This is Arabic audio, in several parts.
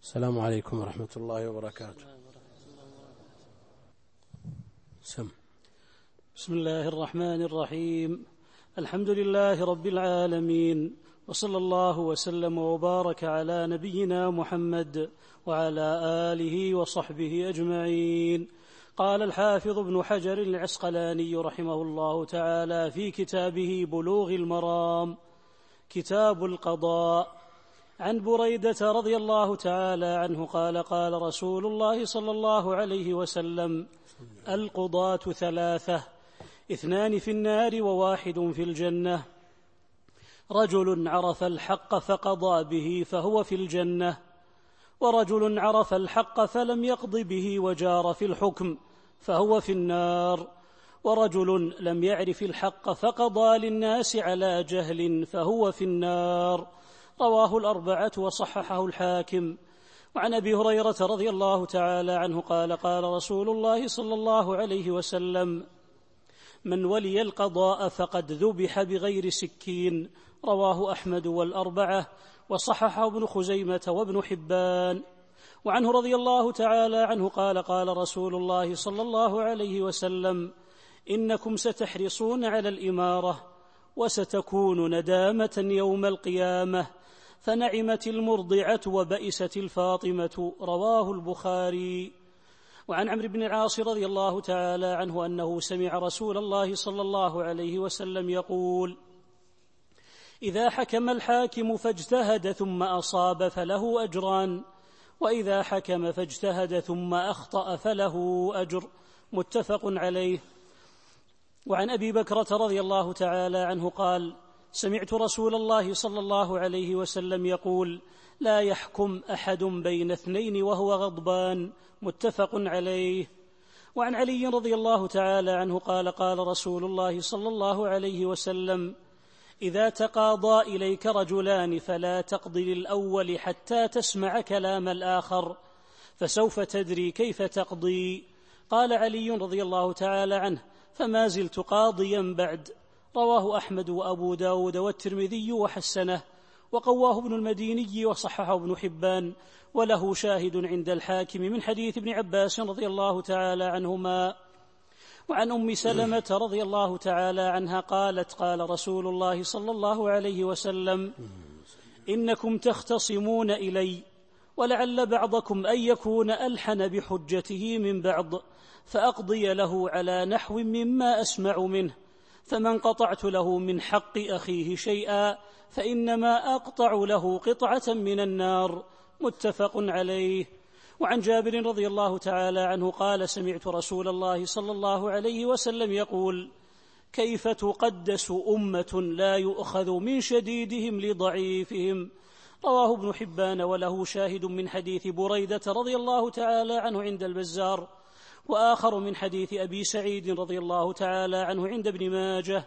السلام عليكم ورحمة الله وبركاته. بسم الله الرحمن الرحيم. الحمد لله رب العالمين، وصلى الله وسلم وبارك على نبينا محمد وعلى آله وصحبه أجمعين. قال الحافظ ابن حجر العسقلاني رحمه الله تعالى في كتابه بلوغ المرام كتاب القضاء عن بريدة رضي الله تعالى عنه قال قال رسول الله صلى الله عليه وسلم: القضاة ثلاثة، 2 في النار و1 في الجنة. رجل عرف الحق فقضى به فهو في الجنة، ورجل عرف الحق فلم يقض به وجار في الحكم فهو في النار، ورجل لم يعرف الحق فقضى للناس على جهل فهو في النار. رواه الأربعة وصححه الحاكم. وعن أبي هريرة رضي الله تعالى عنه قال قال رسول الله صلى الله عليه وسلم: من ولي القضاء فقد ذبح بغير سكين. رواه أحمد والأربعة وصححه ابن خزيمة وابن حبان. وعنه رضي الله تعالى عنه قال قال رسول الله صلى الله عليه وسلم: إنكم ستحرصون على الإمارة وستكون ندامة يوم القيامة، فنعمت المرضعة وبئست الفاطمة. رواه البخاري. وعن عمرو بن العاص رضي الله تعالى عنه أنه سمع رسول الله صلى الله عليه وسلم يقول: إذا حكم الحاكم فاجتهد ثم أصاب فله أجران، وإذا حكم فاجتهد ثم أخطأ فله أجر. متفق عليه. وعن أبي بكرة رضي الله تعالى عنه قال: سمعت رسول الله صلى الله عليه وسلم يقول: لا يحكم أحد بين 2 وهو غضبان. متفق عليه. وعن علي رضي الله تعالى عنه قال قال رسول الله صلى الله عليه وسلم: إذا تقاضى إليك رجلان فلا تقض للأول حتى تسمع كلام الآخر، فسوف تدري كيف تقضي. قال علي رضي الله تعالى عنه: فما زلت قاضيا بعد. رواه أحمد وأبو داود والترمذي وحسنه، وقواه ابن المديني وصححه ابن حبان، وله شاهد عند الحاكم من حديث ابن عباس رضي الله تعالى عنهما. وعن أم سلمة رضي الله تعالى عنها قالت: قال رسول الله صلى الله عليه وسلم: إنكم تختصمون إلي، ولعل بعضكم أن يكون ألحن بحجته من بعض، فأقضي له على نحو مما أسمع منه، فمن قطعت له من حق أخيه شيئا فإنما أقطع له قطعة من النار. متفق عليه. وعن جابر رضي الله تعالى عنه قال: سمعت رسول الله صلى الله عليه وسلم يقول: كيف تقدس أمة لا يؤخذ من شديدهم لضعيفهم. رواه ابن حبان، وله شاهد من حديث بريدة رضي الله تعالى عنه عند البزار، وآخر من حديث أبي سعيد رضي الله تعالى عنه عند ابن ماجه.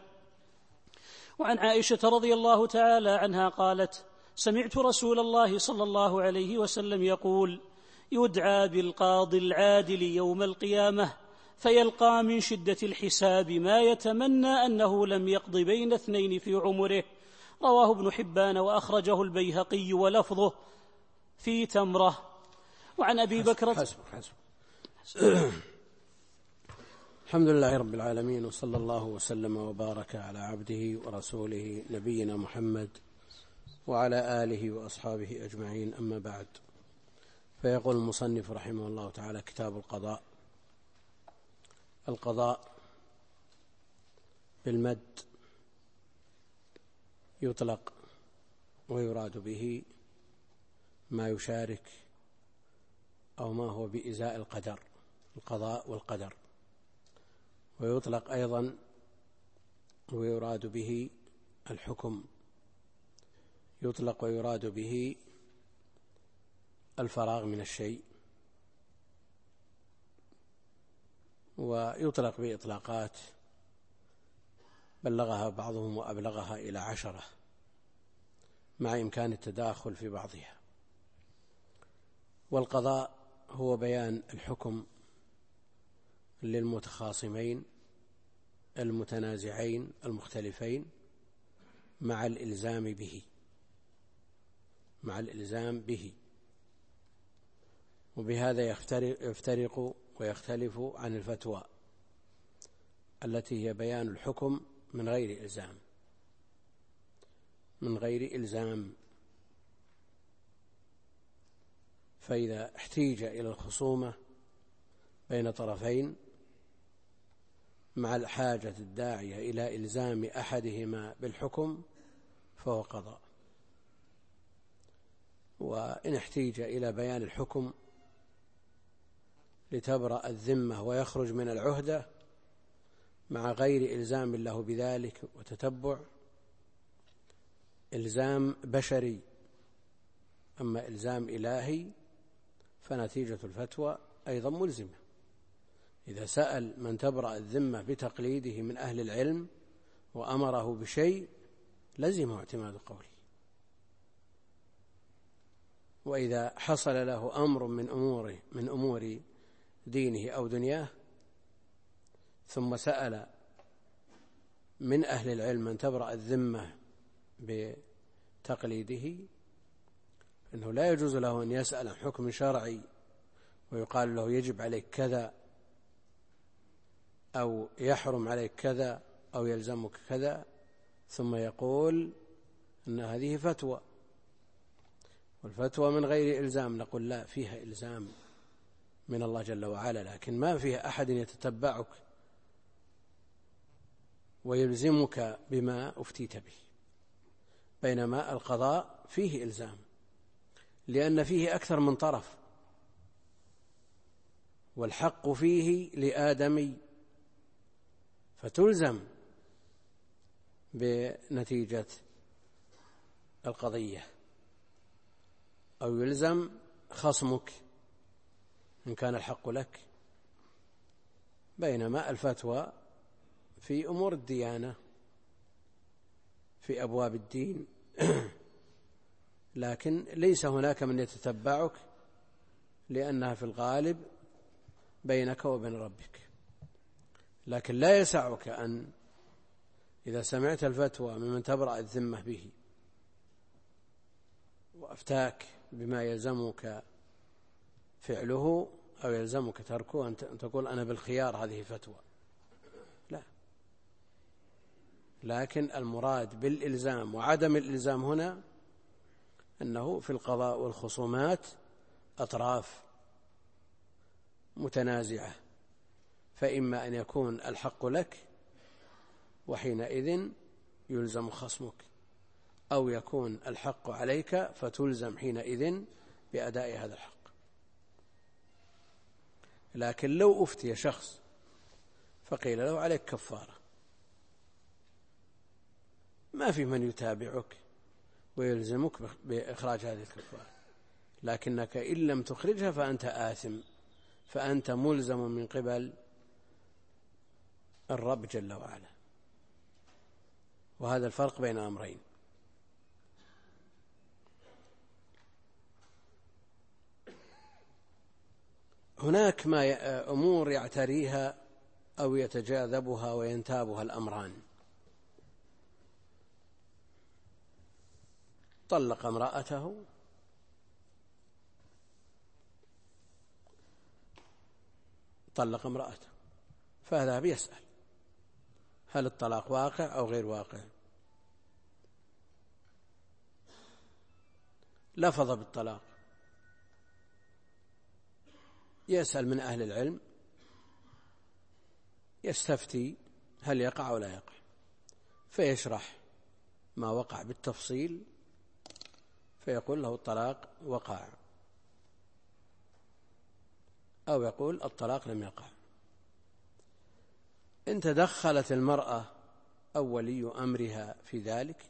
وعن عائشة رضي الله تعالى عنها قالت: سمعت رسول الله صلى الله عليه وسلم يقول: يدعى بالقاضي العادل يوم القيامة فيلقى من شدة الحساب ما يتمنى أنه لم يقض بين 2 في عمره. رواه ابن حبان وأخرجه البيهقي ولفظه في تمرة. وعن أبي بكر الحمد لله رب العالمين، وصلى الله وسلم وبارك على عبده ورسوله نبينا محمد وعلى آله وأصحابه أجمعين. أما بعد، فيقول المصنف رحمه الله تعالى: كتاب القضاء. القضاء بالمد يطلق ويراد به ما يشارك أو ما هو بإزاء القدر، القضاء والقدر. ويطلق أيضا ويراد به الحكم، يطلق ويراد به الفراغ من الشيء، ويطلق بإطلاقات بلغها بعضهم وأبلغها إلى 10 مع إمكان التداخل في بعضها. والقضاء هو بيان الحكم للمتخاصمين المتنازعين المختلفين مع الإلزام به، وبهذا يفترق ويختلف عن الفتوى التي هي بيان الحكم من غير إلزام. فإذا احتيج إلى الخصومة بين طرفين مع الحاجة الداعية إلى إلزام أحدهما بالحكم فهو قضاء. وإن احتيج إلى بيان الحكم لتبرأ الذمة ويخرج من العهدة مع غير إلزام له بذلك وتتبع، إلزام بشري. أما إلزام إلهي فنتيجة الفتوى أيضا ملزمة. إذا سأل من تبرأ الذمة بتقليده من أهل العلم وأمره بشيء لزمه اعتماد قوله. وإذا حصل له أمر من أمور دينه أو دنياه ثم سأل من أهل العلم من تبرأ الذمة بتقليده، إنه لا يجوز له أن يسأل عن حكم شرعي ويقال له يجب عليك كذا أو يحرم عليك كذا أو يلزمك كذا ثم يقول أن هذه فتوى، والفتوى من غير إلزام. نقول لا، فيها إلزام من الله جل وعلا، لكن ما فيها أحد يتتبعك ويلزمك بما أفتيت به. بينما القضاء فيه إلزام لأن فيه أكثر من طرف، والحق فيه لآدمي، فتلزم بنتيجة القضية، أو يلزم خصمك إن كان الحق لك. بينما الفتوى في أمور الديانة في أبواب الدين لكن ليس هناك من يتتبعك لأنها في الغالب بينك وبين ربك. لكن لا يسعك أن إذا سمعت الفتوى ممن تبرأ الذمة به وأفتاك بما يلزمك فعله أو يلزمك تركه أن تقول أنا بالخيار هذه فتوى، لا. لكن المراد بالإلزام وعدم الإلزام هنا أنه في القضاء والخصومات أطراف متنازعة، فإما أن يكون الحق لك وحينئذ يلزم خصمك، أو يكون الحق عليك فتلزم حينئذ بأداء هذا الحق. لكن لو أفتي شخص فقيل له عليك كفارة، ما في من يتابعك ويلزمك بإخراج هذه الكفارة، لكنك إن لم تخرجها فأنت آثم، فأنت ملزم من قبل الرب جل وعلا. وهذا الفرق بين أمرين. هناك أمور يعتريها أو يتجاذبها وينتابها الأمران. طلق امرأته فهذا بيسأل هل الطلاق واقع أو غير واقع. لفظ بالطلاق، يسأل من أهل العلم، يستفتي هل يقع أو لا يقع، فيشرح ما وقع بالتفصيل فيقول له الطلاق وقع، أو يقول الطلاق لم يقع. إن تدخلت المرأة أو ولي أمرها في ذلك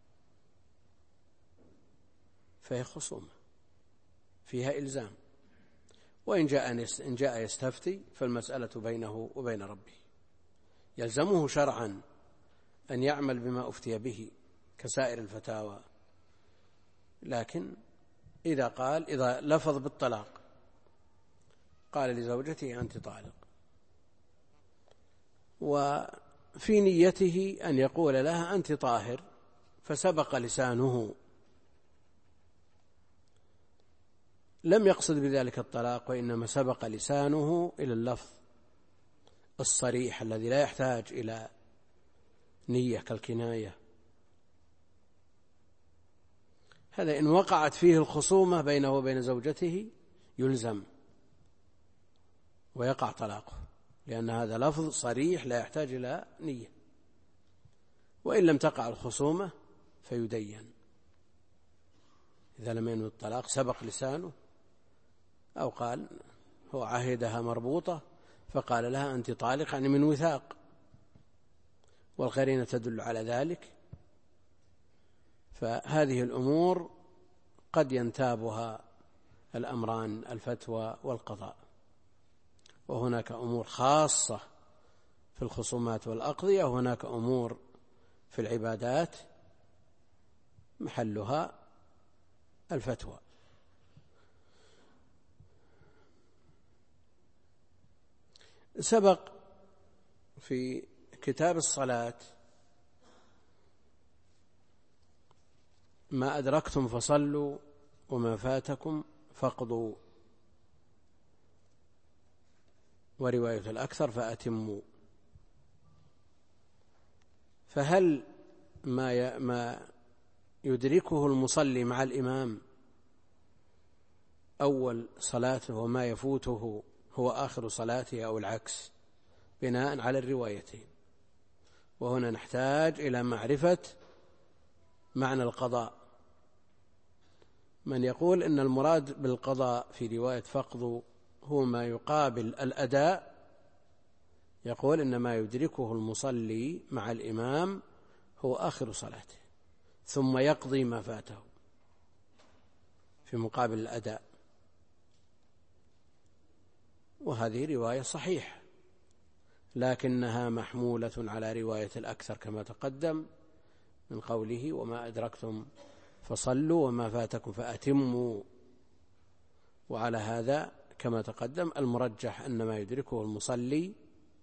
فهي خصومة فيها إلزام، وإن جاء يستفتي فالمسألة بينه وبين ربه، يلزمه شرعا أن يعمل بما أفتي به كسائر الفتاوى. لكن إذا لفظ بالطلاق قال لزوجته أنت طالق، وفي نيته أن يقول لها أنت طاهر، فسبق لسانه لم يقصد بذلك الطلاق، وإنما سبق لسانه إلى اللفظ الصريح الذي لا يحتاج إلى نية كالكناية. هذا إن وقعت فيه الخصومة بينه وبين زوجته يلزم ويقع طلاقه، لأن هذا لفظ صريح لا يحتاج إلى نية. وإن لم تقع الخصومة فيدين إذا لم ينوي الطلاق، سبق لسانه، أو قال هو عهدها مربوطة فقال لها أنت طالق، يعني من وثاق، والقرينة تدل على ذلك. فهذه الأمور قد ينتابها الأمران، الفتوى والقضاء. وهناك أمور خاصة في الخصومات والأقضية، وهناك أمور في العبادات محلها الفتوى. سبق في كتاب الصلاة ما أدركتم فصلوا وما فاتكم فاقضوا، ورواية الأكثر فأتموا. فهل ما يدركه المصلي مع الإمام أول صلاته وما يفوته هو آخر صلاته، أو العكس، بناء على الروايتين؟ وهنا نحتاج إلى معرفة معنى القضاء. من يقول إن المراد بالقضاء في رواية فقضوا هو ما يقابل الأداء، يقول إن ما يدركه المصلي مع الإمام هو آخر صلاته، ثم يقضي ما فاته في مقابل الأداء. وهذه رواية صحيحة، لكنها محمولة على رواية الأكثر كما تقدم من قوله وما أدركتم فصلوا وما فاتكم فأتموا. وعلى هذا كما تقدم المرجح أن ما يدركه المصلي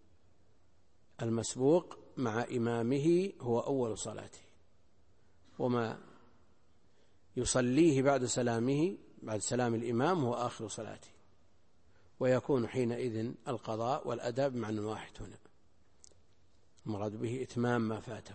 المسبوق مع إمامه هو أول صلاته، وما يصليه بعد سلام الإمام هو آخر صلاته، ويكون حينئذ القضاء والأداء بمعنى واحد. هنا المراد به إتمام ما فاته.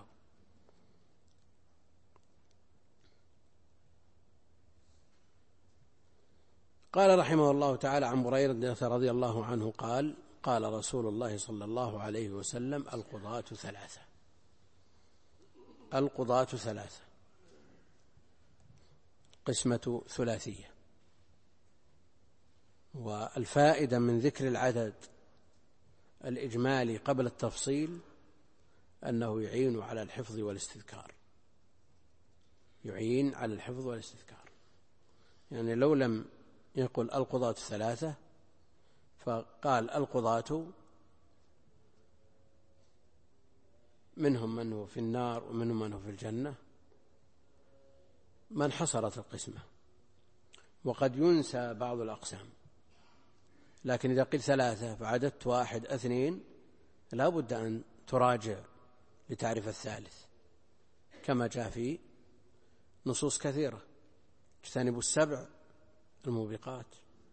قال رحمه الله تعالى عن بريدة رضي الله عنه قال قال رسول الله صلى الله عليه وسلم القضاة ثلاثة. القضاة ثلاثة قسمة ثلاثية. والفائدة من ذكر العدد الإجمالي قبل التفصيل أنه يعين على الحفظ والاستذكار، يعين على الحفظ والاستذكار. يعني لو لم يقول القضاة ثلاثة فقال القضاة منهم من هو في النار ومنهم من هو في الجنة، ما انحصرت القسمة، وقد ينسى بعض الأقسام. لكن إذا قلت ثلاثة فعددت واحد اثنين لا بد أن تراجع لتعرف الثالث، كما جاء في نصوص كثيرة اجتنبوا السبع الموبقات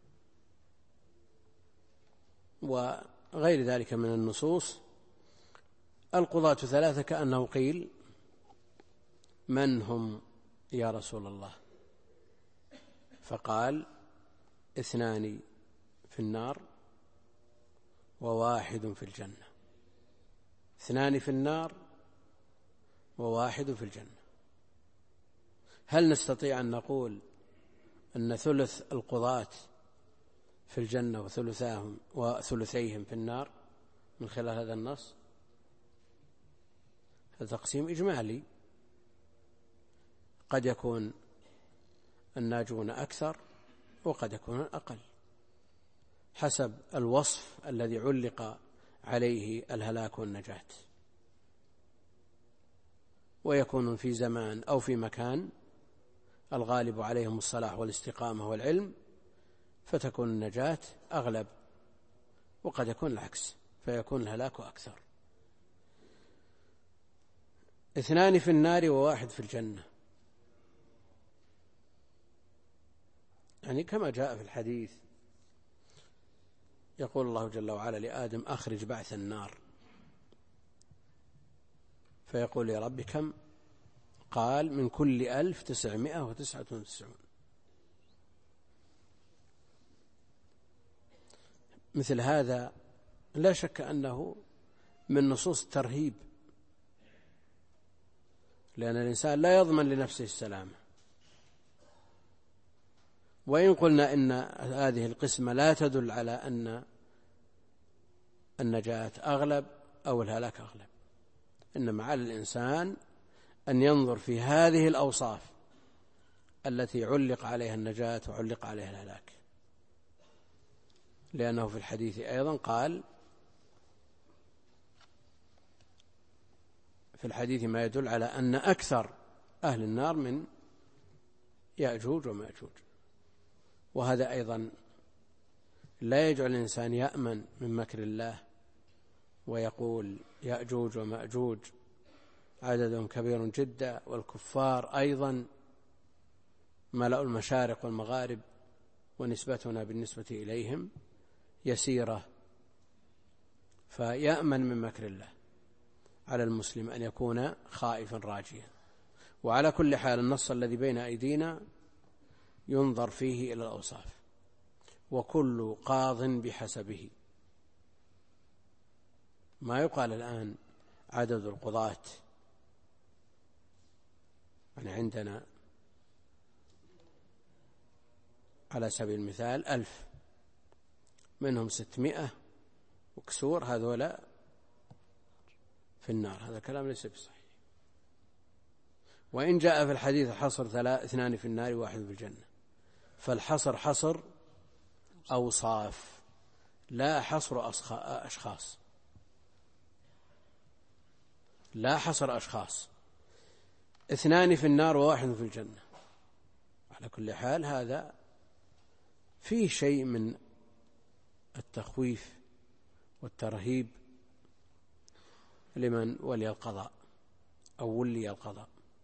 وغير ذلك من النصوص. القضاة ثلاثة كأنه قيل من هم يا رسول الله؟ فقال اثنان في النار وواحد في الجنة. اثنان في النار وواحد في الجنة. هل نستطيع أن نقول أن ثلث القضاة في الجنة وثلثيهم في النار من خلال هذا النص؟ هذا تقسيم إجمالي، قد يكون الناجون أكثر وقد يكون أقل حسب الوصف الذي علق عليه الهلاك والنجاة، ويكون في زمان أو في مكان الغالب عليهم الصلاح والاستقامة والعلم فتكون النجاة أغلب، وقد يكون العكس فيكون الهلاك أكثر. اثنان في النار وواحد في الجنة. يعني كما جاء في الحديث يقول الله جل وعلا لآدم أخرج بعث النار، فيقول يا رب كم؟ قال من كل 1999. مثل هذا لا شك أنه من نصوص الترهيب، لأن الإنسان لا يضمن لنفسه السلامة. وإن قلنا إن هذه القسمة لا تدل على أن النجاة أغلب أو الهلاك أغلب، إنما على الإنسان أن ينظر في هذه الأوصاف التي علق عليها النجاة وعلق عليها الهلاك، لأنه في الحديث أيضا قال في الحديث ما يدل على أن أكثر أهل النار من يأجوج ومأجوج. وهذا أيضا لا يجعل الإنسان يأمن من مكر الله ويقول يأجوج ومأجوج عدد كبير جدا، والكفار أيضا ملأ المشارق والمغارب، ونسبتنا بالنسبة إليهم يسيرة. فيأمن من مكر الله. على المسلم أن يكون خائفا راجيا. وعلى كل حال النص الذي بين أيدينا ينظر فيه إلى الأوصاف، وكل قاض بحسبه. ما يقال الآن عدد القضاة، يعني عندنا على سبيل المثال 1000، منهم 600 وكسور هذولا في النار. هذا كلام ليس بصحيح. وإن جاء في الحديث حصر 2 في النار و1 في الجنة، فالحصر حصر أوصاف لا حصر أشخاص، لا حصر أشخاص. 2 في النار و1 في الجنة. على كل حال هذا فيه شيء من التخويف والترهيب لمن ولي القضاء أو ولي القضاء.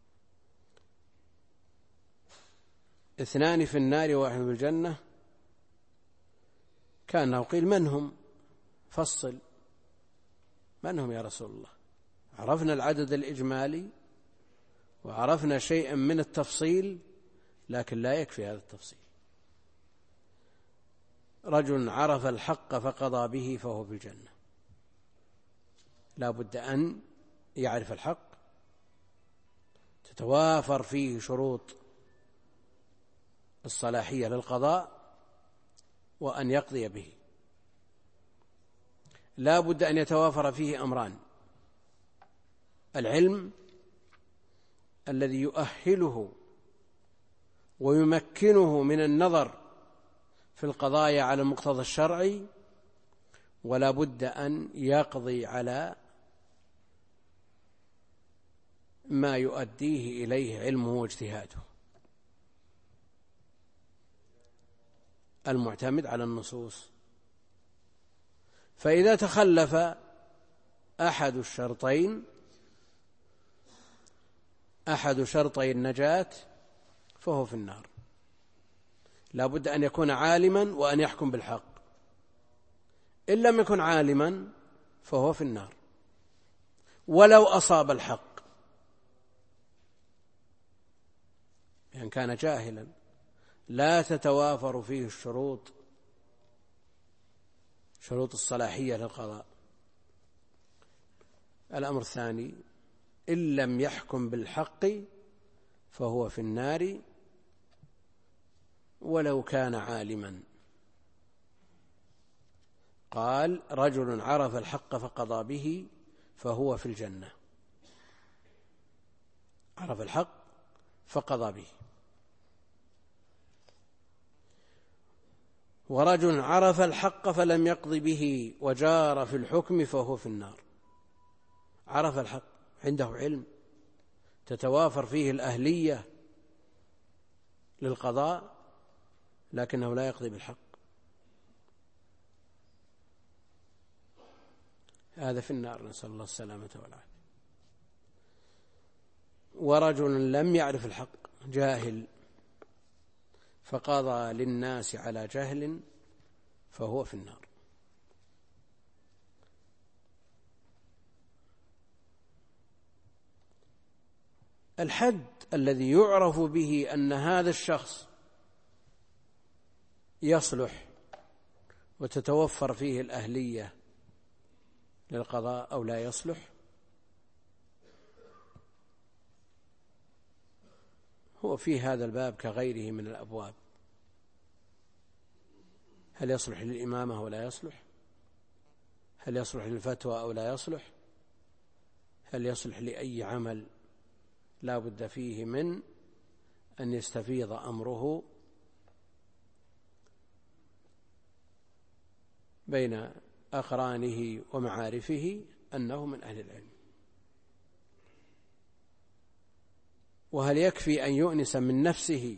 2 في النار و1 في الجنة، كأنه قيل من هم؟ فصل، من هم يا رسول الله؟ عرفنا العدد الإجمالي وعرفنا شيئا من التفصيل، لكن لا يكفي هذا التفصيل. رجل عرف الحق فقضى به فهو في الجنة. لا بد أن يعرف الحق، تتوافر فيه شروط الصلاحية للقضاء، وأن يقضي به. لا بد أن يتوافر فيه أمران: العلم الذي يؤهله ويمكنه من النظر في القضايا على المقتضى الشرعي، ولا بد أن يقضي على ما يؤديه إليه علمه واجتهاده المعتمد على النصوص. فإذا تخلف أحد شرطي النجاة فهو في النار. لا بد أن يكون عالما وأن يحكم بالحق. إن لم يكن عالما فهو في النار ولو أصاب الحق، يعني كان جاهلا لا تتوافر فيه شروط الصلاحية للقضاء. الأمر الثاني: إن لم يحكم بالحق فهو في النار ولو كان عالما. قال: رجل عرف الحق فقضى به فهو في الجنة. عرف الحق فقضى به. ورجل عرف الحق فلم يقض به وجار في الحكم فهو في النار. عرف الحق، عنده علم تتوافر فيه الأهلية للقضاء، لكنه لا يقضي بالحق، هذا في النار، نسأل الله السلامة والعافية. ورجل لم يعرف الحق، جاهل، فقضى للناس على جهل فهو في النار. الحد الذي يعرف به أن هذا الشخص يصلح وتتوفر فيه الأهلية للقضاء أو لا يصلح هو في هذا الباب كغيره من الأبواب. هل يصلح للإمامة ولا يصلح؟ هل يصلح للفتوى أو لا يصلح؟ هل يصلح لأي عمل لا بد فيه من أن يستفيض أمره بين أقرانه ومعارفه أنه من أهل العلم؟ وهل يكفي أن يؤنس من نفسه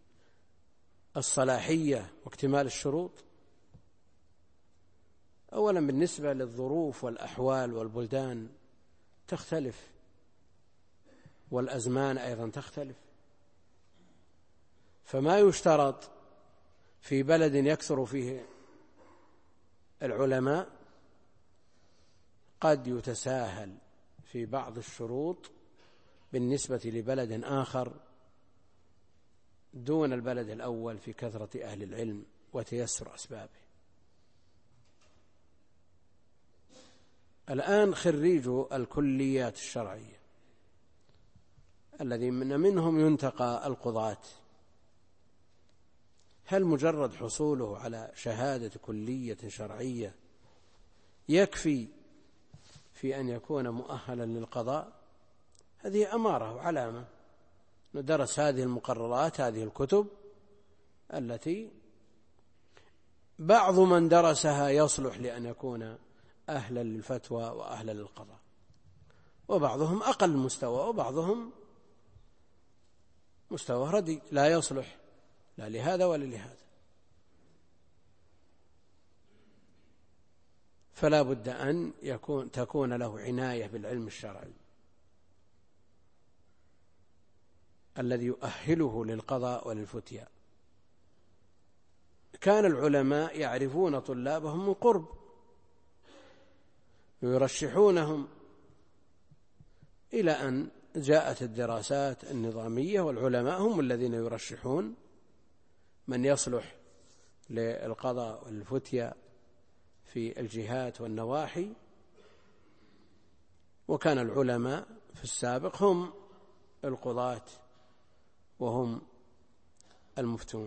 الصلاحية واكتمال الشروط؟ أولا بالنسبة للظروف والأحوال والبلدان تختلف، والأزمان أيضا تختلف، فما يشترط في بلد يكثر فيه العلماء قد يتساهل في بعض الشروط بالنسبة لبلد آخر دون البلد الأول في كثرة أهل العلم وتيسر أسبابه. الآن خريجو الكليات الشرعية الذين منهم ينتقى القضاة، هل مجرد حصوله على شهادة كلية شرعية يكفي في أن يكون مؤهلا للقضاء؟ هذه أمارة وعلامة، ندرس هذه المقررات، هذه الكتب التي بعض من درسها يصلح لأن يكون أهلا للفتوى وأهلا للقضاء، وبعضهم أقل مستوى وبعضهم مستوى ردي لا يصلح لا لهذا ولا لهذا. فلا بد أن تكون له عناية بالعلم الشرعي الذي يؤهله للقضاء وللفتيا. كان العلماء يعرفون طلابهم من قرب ويرشحونهم، إلى أن جاءت الدراسات النظامية والعلماء هم الذين يرشحون من يصلح للقضاء والفتيا في الجهات والنواحي. وكان العلماء في السابق هم القضاة وهم المفتون،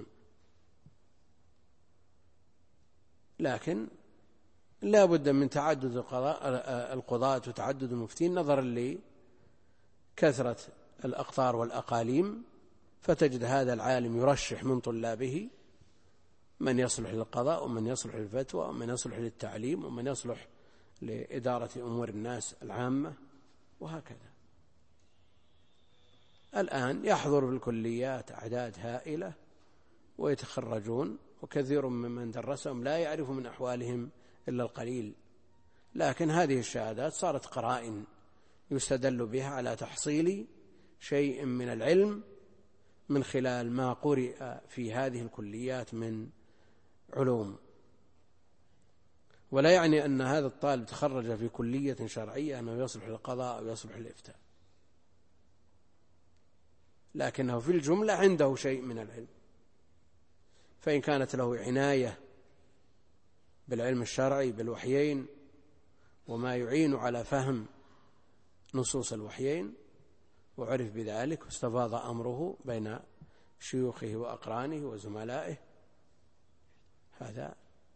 لكن لا بد من تعدد القضاة وتعدد المفتين نظرا لكثرة الأقطار والأقاليم، فتجد هذا العالم يرشح من طلابه من يصلح للقضاء ومن يصلح للفتوى ومن يصلح للتعليم ومن يصلح لإدارة أمور الناس العامة وهكذا. الآن يحضر في الكليات أعداد هائلة ويتخرجون، وكثير ممن درسهم لا يعرف من أحوالهم إلا القليل، لكن هذه الشهادات صارت قرائن يستدل بها على تحصيل شيء من العلم من خلال ما قرئ في هذه الكليات من علوم. ولا يعني أن هذا الطالب تخرج في كلية شرعية أنه يصلح للقضاء أو يصلح للإفتاء، لكنه في الجملة عنده شيء من العلم، فإن كانت له عناية بالعلم الشرعي بالوحيين وما يعين على فهم نصوص الوحيين وعرف بذلك واستفاض أمره بين شيوخه وأقرانه وزملائه، هذا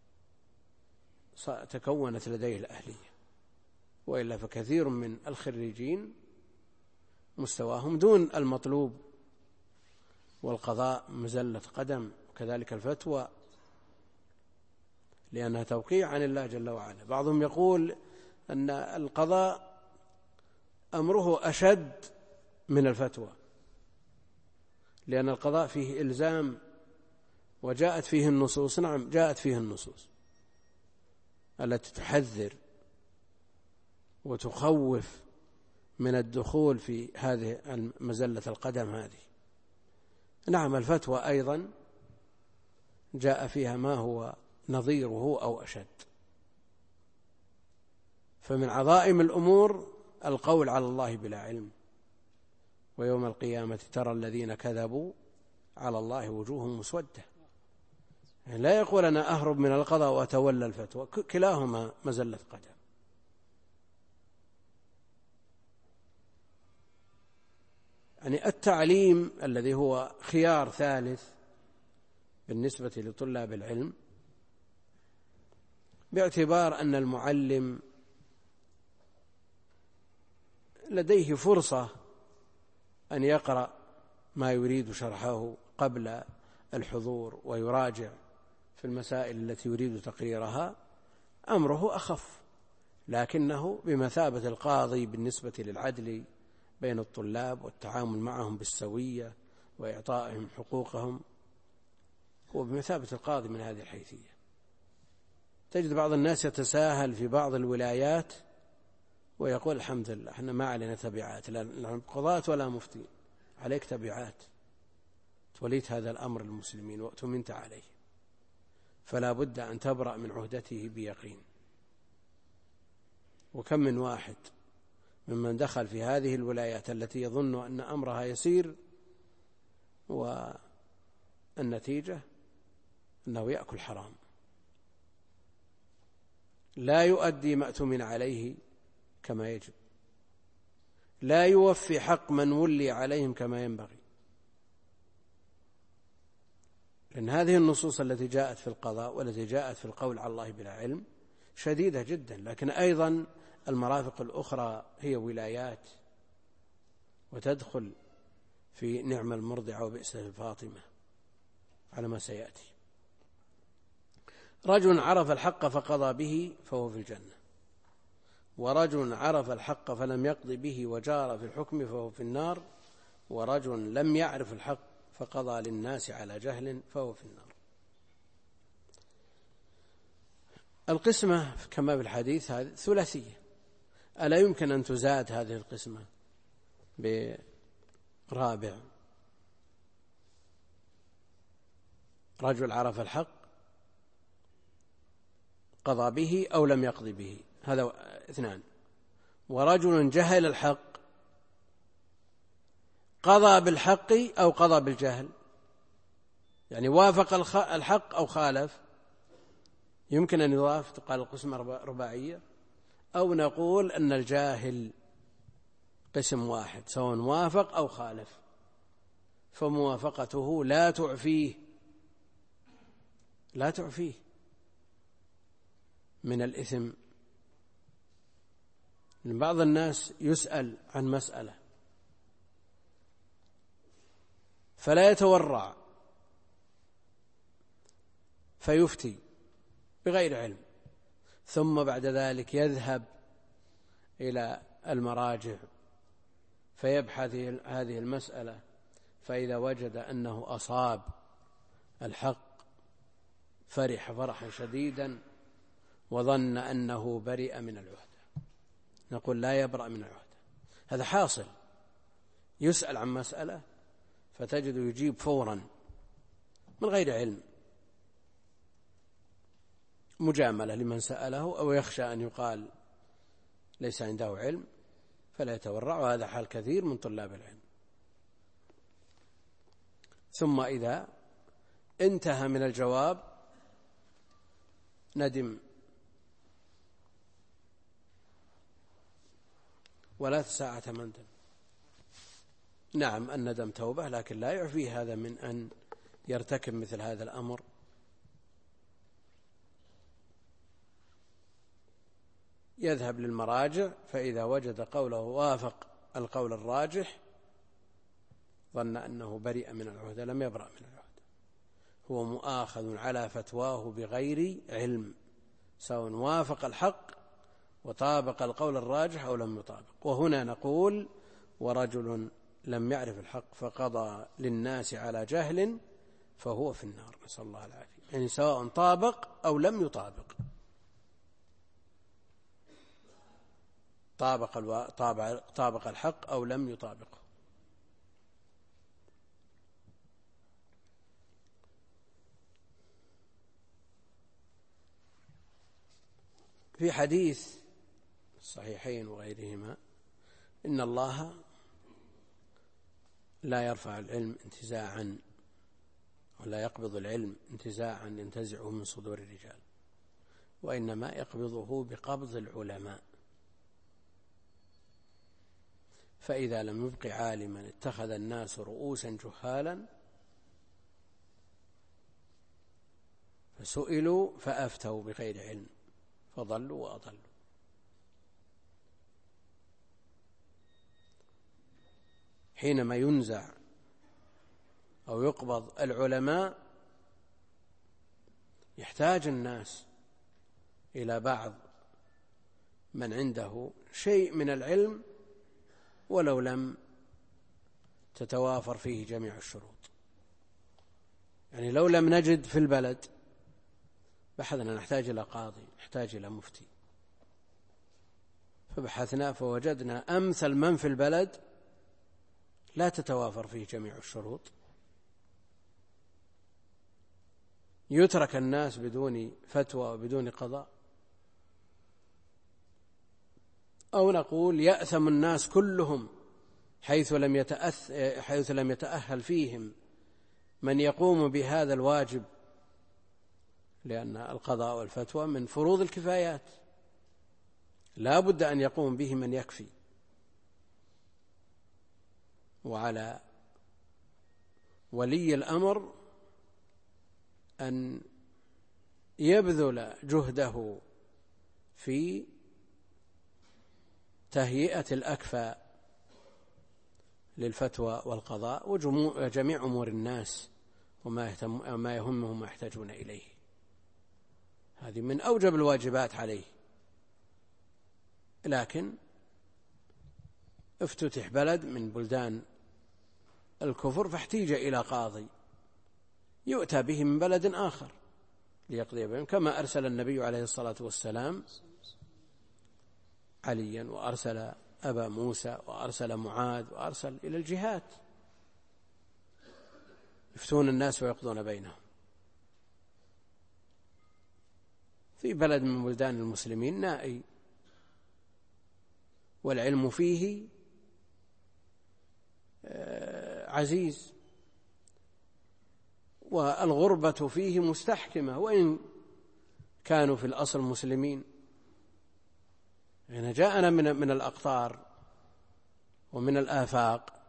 تكونت لديه الأهلية. وإلا فكثير من الخريجين مستواهم دون المطلوب، والقضاء مزلة قدم وكذلك الفتوى لأنها توقيع عن الله جل وعلا. بعضهم يقول أن القضاء أمره أشد من الفتوى، لأن القضاء فيه إلزام وجاءت فيه النصوص. نعم، جاءت فيه النصوص التي تحذر وتخوف من الدخول في هذه مزلة القدم هذه. نعم، الفتوى أيضا جاء فيها ما هو نظيره أو أشد. فمن عظائم الأمور القول على الله بلا علم. ويوم القيامة ترى الذين كذبوا على الله وجوههم مسودة. لا يقول أنا أهرب من القضاء وأتولى الفتوى، كلاهما مزلة قدم. يعني التعليم الذي هو خيار ثالث بالنسبة لطلاب العلم، باعتبار أن المعلم لديه فرصة أن يقرأ ما يريد شرحه قبل الحضور ويراجع في المسائل التي يريد تقريرها، أمره أخف، لكنه بمثابة القاضي بالنسبة للعدل بين الطلاب والتعامل معهم بالسوية وإعطائهم حقوقهم، هو بمثابة القاضي من هذه الحيثية. تجد بعض الناس يتساهل في بعض الولايات ويقول الحمد لله احنا ما علينا تبعات، لا قضاة ولا مفتي، عليك تبعات، توليت هذا الأمر للمسلمين وأتمنت عليه، فلا بد أن تبرأ من عهدته بيقين. وكم من واحد ممن دخل في هذه الولايات التي يظن أن أمرها يسير، والنتيجة أنه يأكل حرام، لا يؤدي ما اؤتمن عليه كما يجب، لا يوفي حق من ولي عليهم كما ينبغي. لأن هذه النصوص التي جاءت في القضاء والتي جاءت في القول على الله بلا علم شديدة جدا، لكن أيضا المرافق الأخرى هي ولايات، وتدخل في نعم المرضعة وبئس الفاطمة على ما سيأتي. رجل عرف الحق فقضى به فهو في الجنة، ورجل عرف الحق فلم يقض به وجار في الحكم فهو في النار، ورجل لم يعرف الحق فقضى للناس على جهل فهو في النار. القسمة كما في الحديث هذه ثلاثية، ألا يمكن أن تزاد هذه القسمة برابع؟ رجل عرف الحق قضى به أو لم يقض به، هذا اثنان. ورجل جهل الحق قضى بالحق أو قضى بالجهل، يعني وافق الحق أو خالف. يمكن أن يضاف تقال القسمة رباعية، أو نقول أن الجاهل قسم واحد سواء وافق أو خالف، فموافقته لا تعفيه من الإثم. لأن بعض الناس يسأل عن مسألة فلا يتورع فيفتي بغير علم، ثم بعد ذلك يذهب إلى المراجع فيبحث هذه المسألة، فإذا وجد أنه أصاب الحق فرح فرحا شديدا وظن أنه برئ من العهدة. نقول لا يبرأ من العهدة، هذا حاصل. يسأل عن مسألة فتجد يجيب فورا من غير علم، مجاملة لمن سأله، أو يخشى أن يقال ليس عنده علم فلا يتورع، وهذا حال كثير من طلاب العلم. ثم إذا انتهى من الجواب ندم، ولا ساعة مندم. نعم الندم توبة، لكن لا يعفي هذا من أن يرتكب مثل هذا الأمر. يذهب للمراجع فإذا وجد قوله وافق القول الراجح ظن أنه برئ من العهدة، لم يبرأ من العهدة، هو مؤاخذ على فتواه بغير علم، سواء وافق الحق وطابق القول الراجح أو لم يطابق. وهنا نقول ورجل لم يعرف الحق فقضى للناس على جهل فهو في النار، نسأل الله العافية. يعني سواء طابق أو لم يطابق، طابق الحق أو لم يطابقه. في حديث الصحيحين وغيرهما إن الله لا يرفع العلم انتزاعا ولا يقبض العلم انتزاعا ينتزعه من صدور الرجال، وإنما يقبضه بقبض العلماء، فإذا لم يبق عالما اتخذ الناس رؤوسا جهالا فسئلوا فأفتوا بغير علم فضلوا وأضلوا. حينما ينزع أو يقبض العلماء يحتاج الناس إلى بعض من عنده شيء من العلم ولو لم تتوافر فيه جميع الشروط. يعني لو لم نجد في البلد بحثنا نحتاج إلى قاضي، نحتاج إلى مفتي، فبحثنا فوجدنا أمثل من في البلد لا تتوافر فيه جميع الشروط، يترك الناس بدون فتوى وبدون قضاء، أو نقول يأثم الناس كلهم حيث لم يتأهل فيهم من يقوم بهذا الواجب، لأن القضاء والفتوى من فروض الكفايات لا بد أن يقوم به من يكفي، وعلى ولي الأمر أن يبذل جهده في تهيئة الأكفى للفتوى والقضاء وجميع أمور الناس وما يهمهم ما يحتاجون إليه. هذه من أوجب الواجبات عليه. لكن افتتح بلد من بلدان الكفر فاحتيج إلى قاضي يؤتى به من بلد آخر ليقضي بهم، كما أرسل النبي عليه الصلاة والسلام عليا، وأرسل أبا موسى، وأرسل معاذ، وأرسل إلى الجهات يفتون الناس ويقضون بينهم. في بلد من بلدان المسلمين نائي والعلم فيه عزيز والغربة فيه مستحكمة وإن كانوا في الأصل مسلمين. يعني جاءنا من الأقطار ومن الآفاق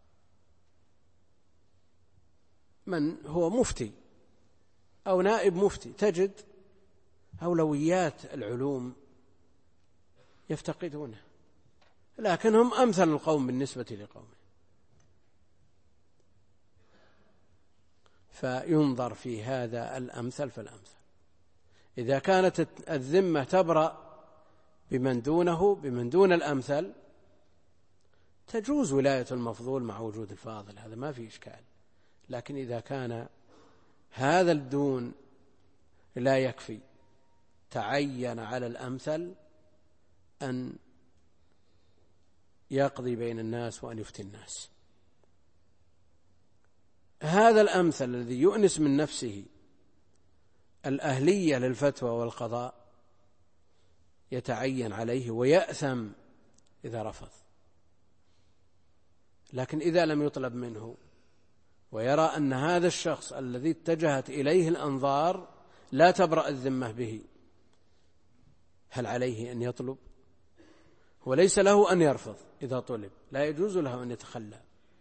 من هو مفتي أو نائب مفتي، تجد أولويات العلوم يفتقدونها، لكن هم أمثل القوم بالنسبة لقومه. فينظر في هذا الأمثل فالأمثل. إذا كانت الذمة تبرأ بمن دونه بمن دون الأمثل تجوز ولاية المفضول مع وجود الفاضل، هذا ما في إشكال. لكن إذا كان هذا الدون لا يكفي تعين على الأمثل أن يقضي بين الناس وأن يفتي الناس. هذا الأمثل الذي يؤنس من نفسه الأهلية للفتوى والقضاء يتعين عليه ويأثم إذا رفض. لكن إذا لم يطلب منه ويرى أن هذا الشخص الذي اتجهت إليه الأنظار لا تبرأ الذمة به، هل عليه أن يطلب؟ وليس له أن يرفض إذا طلب، لا يجوز له أن يتخلى.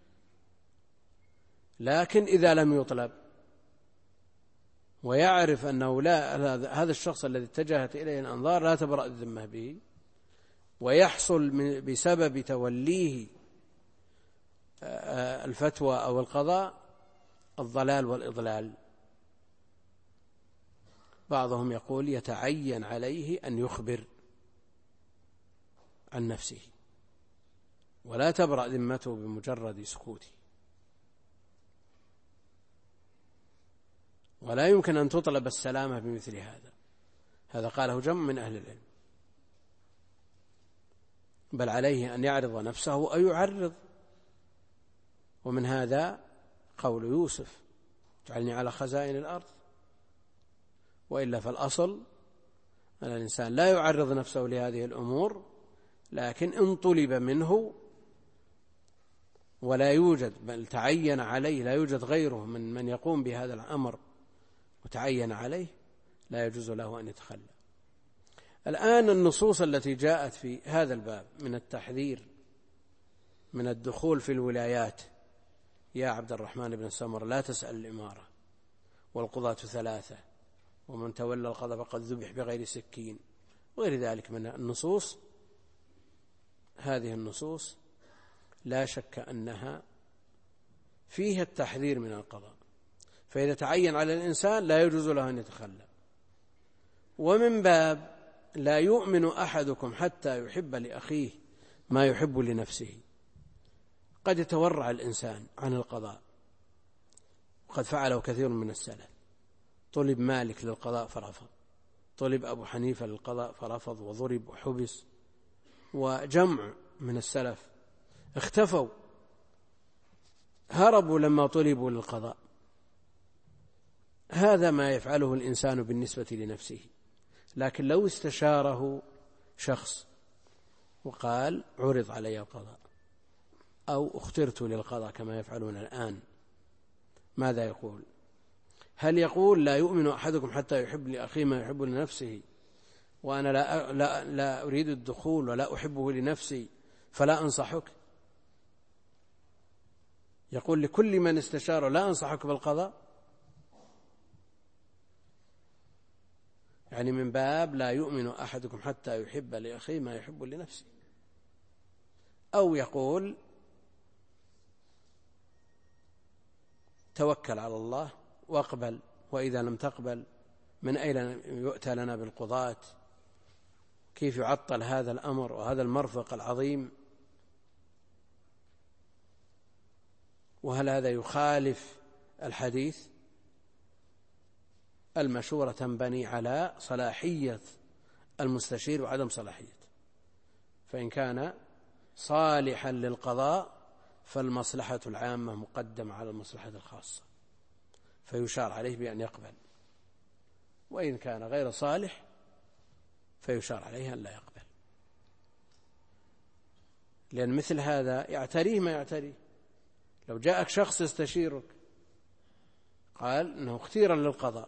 لكن إذا لم يطلب ويعرف أنه لا، هذا الشخص الذي اتجهت إليه الأنظار لا تبرأ الذمة به، ويحصل بسبب توليه الفتوى أو القضاء الضلال والإضلال، بعضهم يقول يتعين عليه أن يخبر عن نفسه ولا تبرأ ذمته بمجرد سكوته، ولا يمكن أن تطلب السلامة بمثل هذا. هذا قاله جمع من أهل العلم، بل عليه أن يعرض نفسه أو يعرض. ومن هذا قول يوسف اجعلني على خزائن الأرض، وإلا فالأصل الإنسان لا يعرض نفسه لهذه الأمور، لكن إن طلب منه ولا يوجد، بل تعين عليه، لا يوجد غيره من يقوم بهذا الأمر وتعين عليه، لا يجوز له أن يتخلى. الآن النصوص التي جاءت في هذا الباب من التحذير من الدخول في الولايات: يا عبد الرحمن بن سمر لا تسأل الإمارة، والقضاة 3، ومن تولى القضاء فقد ذبح بغير سكين، وغير ذلك من النصوص. هذه النصوص لا شك أنها فيها التحذير من القضاء، فإذا تعين على الإنسان لا يجوز له أن يتخلى. ومن باب لا يؤمن أحدكم حتى يحب لأخيه ما يحب لنفسه. قد يتورع الإنسان عن القضاء، وقد فعله كثير من السلف. طلب مالك للقضاء فرفض، طلب أبو حنيفة للقضاء فرفض وضرب وحبس، وجمع من السلف اختفوا، هربوا لما طلبوا للقضاء. هذا ما يفعله الإنسان بالنسبة لنفسه. لكن لو استشاره شخص وقال عرض علي القضاء أو اخترت للقضاء كما يفعلون الآن، ماذا يقول؟ هل يقول لا يؤمن أحدكم حتى يحب لأخيه ما يحب لنفسه، وأنا لا أريد الدخول ولا أحبه لنفسي فلا أنصحك؟ يقول لكل من استشاره لا أنصحك بالقضاء؟ يعني من باب لا يؤمن أحدكم حتى يحب لأخيه ما يحب لنفسه. أو يقول توكل على الله واقبل، وإذا لم تقبل من أين يؤتى لنا بالقضاة؟ كيف يعطل هذا الأمر وهذا المرفق العظيم؟ وهل هذا يخالف الحديث؟ المشورة تنبني على صلاحية المستشير وعدم صلاحيته، فإن كان صالحا للقضاء فالمصلحة العامة مقدمة على المصلحة الخاصة، فيشار عليه بأن يقبل، وإن كان غير صالح فيشار عليه أن لا يقبل، لأن مثل هذا يعتريه ما يعتريه. لو جاءك شخص يستشيرك قال إنه اختيرا للقضاء،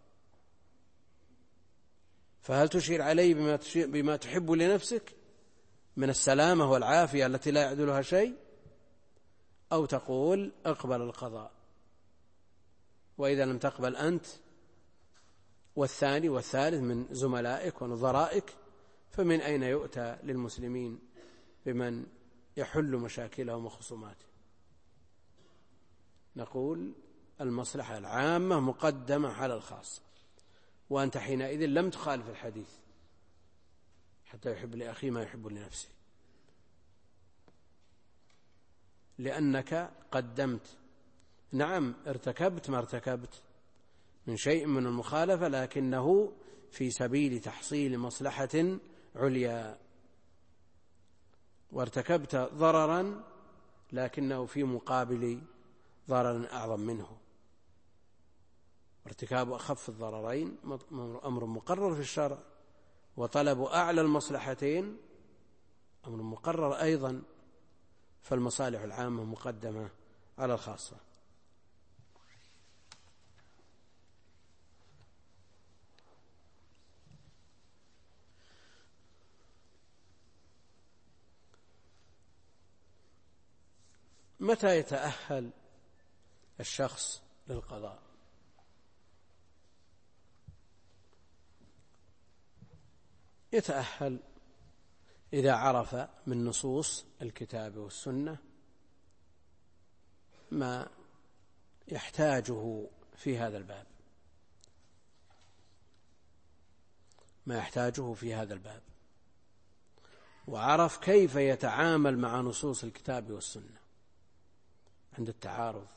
فهل تشير عليه بما تحب لنفسك من السلامة والعافية التي لا يعدلها شيء، أو تقول اقبل القضاء، وإذا لم تقبل أنت والثاني والثالث من زملائك ونظرائك فمن أين يؤتى للمسلمين بمن يحل مشاكلهم وخصوماتهم؟ نقول المصلحة العامة مقدمة على الخاصة، وأنت حينئذ لم تخالف الحديث حتى يحب لأخيه ما يحب لنفسه، لأنك قدمت. نعم ارتكبت ما ارتكبت من شيء من المخالفة، لكنه في سبيل تحصيل مصلحة عليا، وارتكبت ضررا لكنه في مقابل ضرر أعظم منه. ارتكاب أخف الضررين أمر مقرر في الشرع، وطلب أعلى المصلحتين أمر مقرر أيضا، فالمصالح العامة مقدمة على الخاصة. متى يتأهل الشخص للقضاء؟ يتأهل إذا عرف من نصوص الكتاب والسنة ما يحتاجه في هذا الباب، ما يحتاجه في هذا الباب، وعرف كيف يتعامل مع نصوص الكتاب والسنة عند التعارض.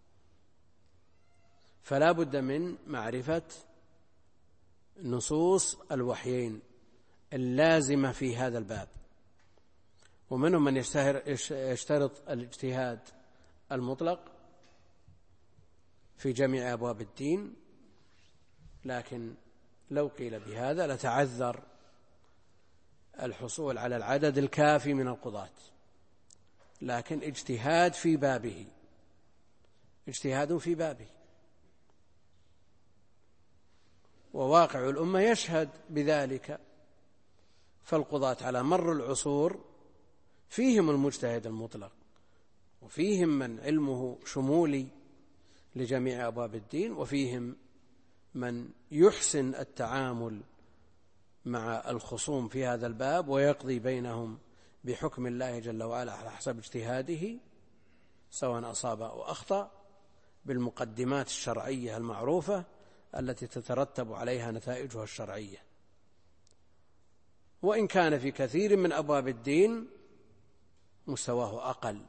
فلا بد من معرفة نصوص الوحيين اللازمة في هذا الباب، ومنهم من يشترط الاجتهاد المطلق في جميع أبواب الدين، لكن لو قيل بهذا لتعذر الحصول على العدد الكافي من القضاة، لكن اجتهاد في بابه، اجتهاد في بابه، وواقع الأمة يشهد بذلك. فالقضاة على مر العصور فيهم المجتهد المطلق، وفيهم من علمه شمولي لجميع أبواب الدين، وفيهم من يحسن التعامل مع الخصوم في هذا الباب ويقضي بينهم بحكم الله جل وعلا على حسب اجتهاده، سواء أصاب أو أخطأ، بالمقدمات الشرعية المعروفة التي تترتب عليها نتائجها الشرعية. وإن كان في كثير من أبواب الدين مستواه أقل.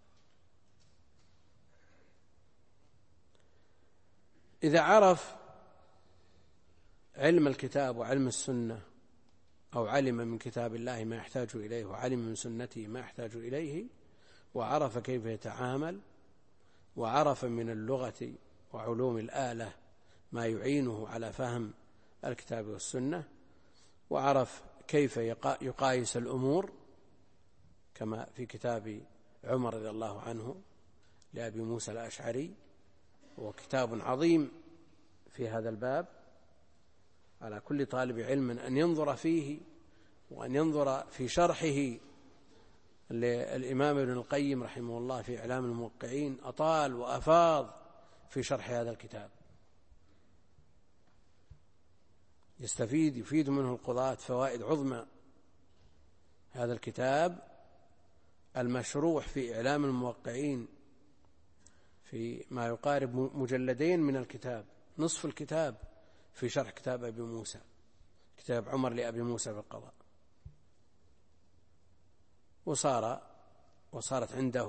إذا عرف علم الكتاب وعلم السنة، أو علم من كتاب الله ما يحتاج إليه وعلم من سنته ما يحتاج إليه، وعرف كيف يتعامل، وعرف من اللغة وعلوم الآلة ما يعينه على فهم الكتاب والسنة، وعرف كيف يقايس الأمور، كما في كتاب عمر رضي الله عنه لأبي موسى الأشعري، هو كتاب عظيم في هذا الباب، على كل طالب علم أن ينظر فيه، وأن ينظر في شرحه للإمام ابن القيم رحمه الله في إعلام الموقعين، أطال وأفاض في شرح هذا الكتاب، يفيد منه القضاة فوائد عظمى. هذا الكتاب المشروح في إعلام الموقعين في ما يقارب مجلدين من الكتاب، نصف الكتاب في شرح كتاب أبي موسى، كتاب عمر لأبي موسى في القضاء. صار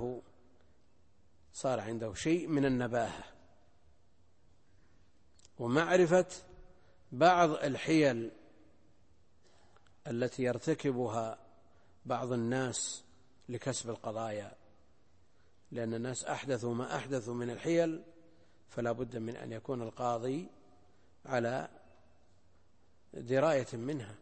عنده شيء من النباهة ومعرفة بعض الحيل التي يرتكبها بعض الناس لكسب القضايا، لأن الناس أحدثوا ما أحدثوا من الحيل، فلا بد من أن يكون القاضي على دراية منها.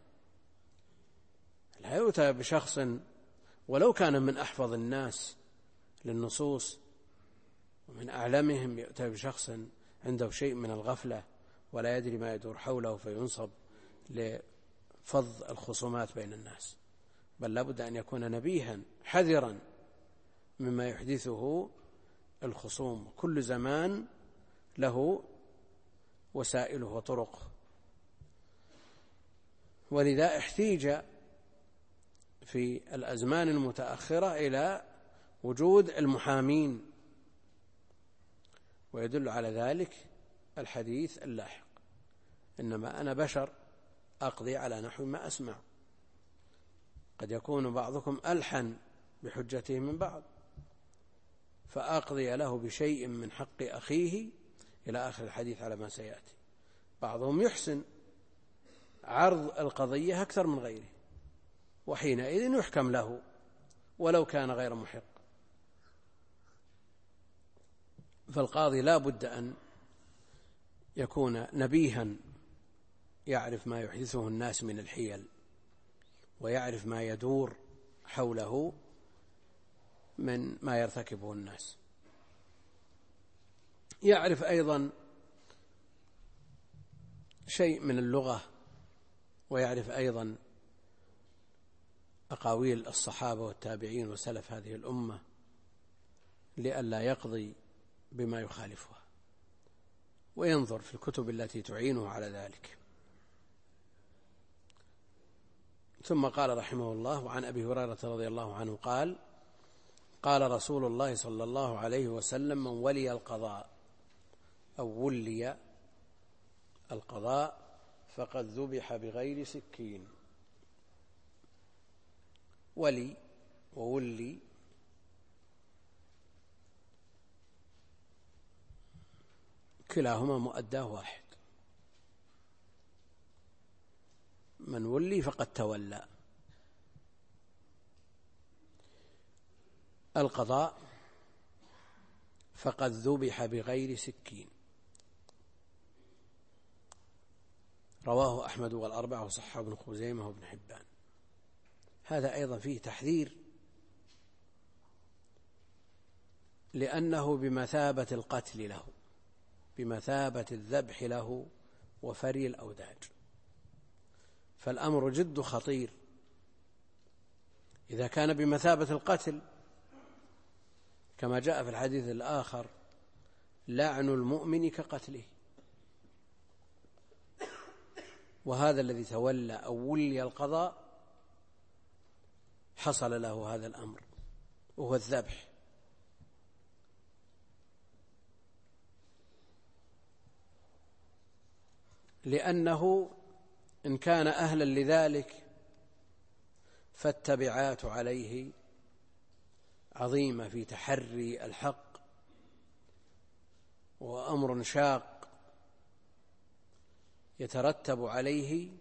لا يؤتى بشخص ولو كان من أحفظ الناس للنصوص ومن أعلمهم، يؤتى بشخص عنده شيء من الغفلة ولا يدري ما يدور حوله فينصب لفض الخصومات بين الناس، بل لا بد أن يكون نبيها حذرا مما يحدثه الخصوم. كل زمان له وسائله وطرقه، ولذا احتيج في الأزمان المتأخرة إلى وجود المحامين، ويدل على ذلك الحديث اللاحق: إنما أنا بشر أقضي على نحو ما أسمع، قد يكون بعضكم ألحن بحجته من بعض، فأقضي له بشيء من حق أخيه إلى آخر الحديث على ما سيأتي. بعضهم يحسن عرض القضية أكثر من غيره، وحينئذ يحكم له ولو كان غير محق. فالقاضي لا بد أن يكون نبيها، يعرف ما يحدثه الناس من الحيل، ويعرف ما يدور حوله من ما يرتكبه الناس. يعرف أيضا شيء من اللغة، ويعرف أيضا أقاويل الصحابة والتابعين وسلف هذه الأمة، لئلا يقضي بما يخالفها، وينظر في الكتب التي تعينه على ذلك. ثم قال رحمه الله: وعن أبي هريرة رضي الله عنه قال: قال رسول الله صلى الله عليه وسلم: من ولي القضاء أو ولي القضاء فقد ذبح بغير سكين. ولي وولي كلاهما مؤداه واحد، من ولي فقد تولى. القضاء فقد ذبح بغير سكين، رواه أحمد والأربعة وصححه ابن خزيمة وابن حبان. هذا أيضا فيه تحذير، لأنه بمثابة القتل له، بمثابة الذبح له وفري الأوداج، فالأمر جد خطير. إذا كان بمثابة القتل كما جاء في الحديث الآخر: لعن المؤمن كقتله. وهذا الذي تولى أو ولي القضاء حصل له هذا الأمر، وهو الذبح. لأنه إن كان أهلا لذلك فالتبعات عليه عظيمة في تحري الحق، وأمر شاق يترتب عليه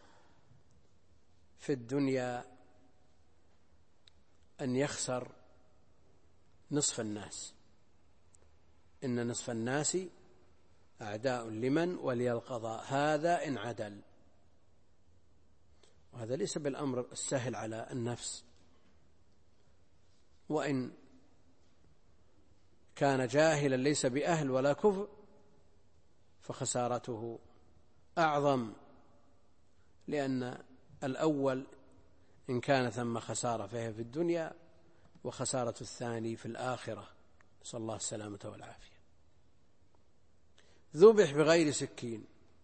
في الدنيا أن يخسر نصف الناس. إن نصف الناس أعداء لمن ولي القضاء، هذا إن عدل. وهذا ليس بالأمر السهل على النفس، وإن كان جاهلا ليس بأهل ولا كفء فخسارته أعظم، لأن الأول إن كان ثم خسارة فهي في الدنيا، وخسارة الثاني في الآخرة، نسأل الله السلامة والعافية. ذبح بغير سكين،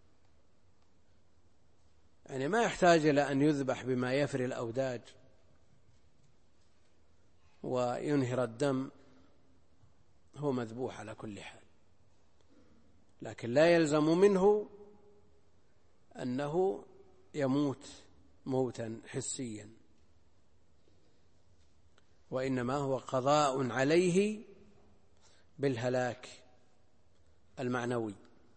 يعني ما يحتاج إلى أن يذبح بما يفري الأوداج وينهر الدم، هو مذبوح على كل حال، لكن لا يلزم منه أنه يموت موتا حسيا، وإنما هو قضاء عليه بالهلاك المعنوي،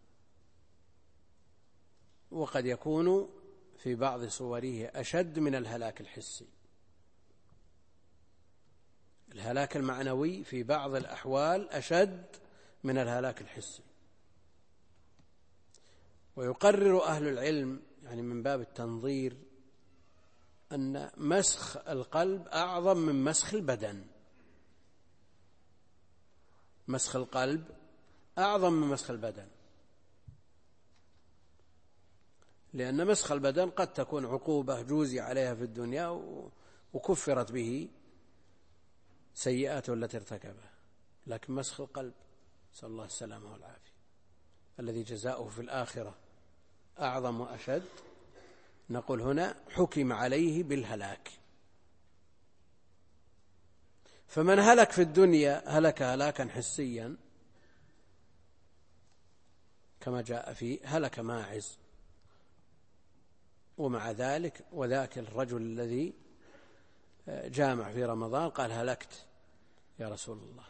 وقد يكون في بعض صوره أشد من الهلاك الحسي. الهلاك المعنوي في بعض الأحوال أشد من الهلاك الحسي. ويقرر أهل العلم يعني من باب التنظير أن مسخ القلب أعظم من مسخ البدن. مسخ القلب أعظم من مسخ البدن، لأن مسخ البدن قد تكون عقوبة جوزي عليها في الدنيا وكفرت به سيئاته التي ارتكبها، لكن مسخ القلب نسأل الله السلامة والعافية الذي جزاؤه في الآخرة أعظم وأشد، نقول هنا حكم عليه بالهلاك. فمن هلك في الدنيا هلك هلاكا حسيا كما جاء فيه هلك ماعز، ومع ذلك وذاك الرجل الذي جامع في رمضان قال هلكت يا رسول الله،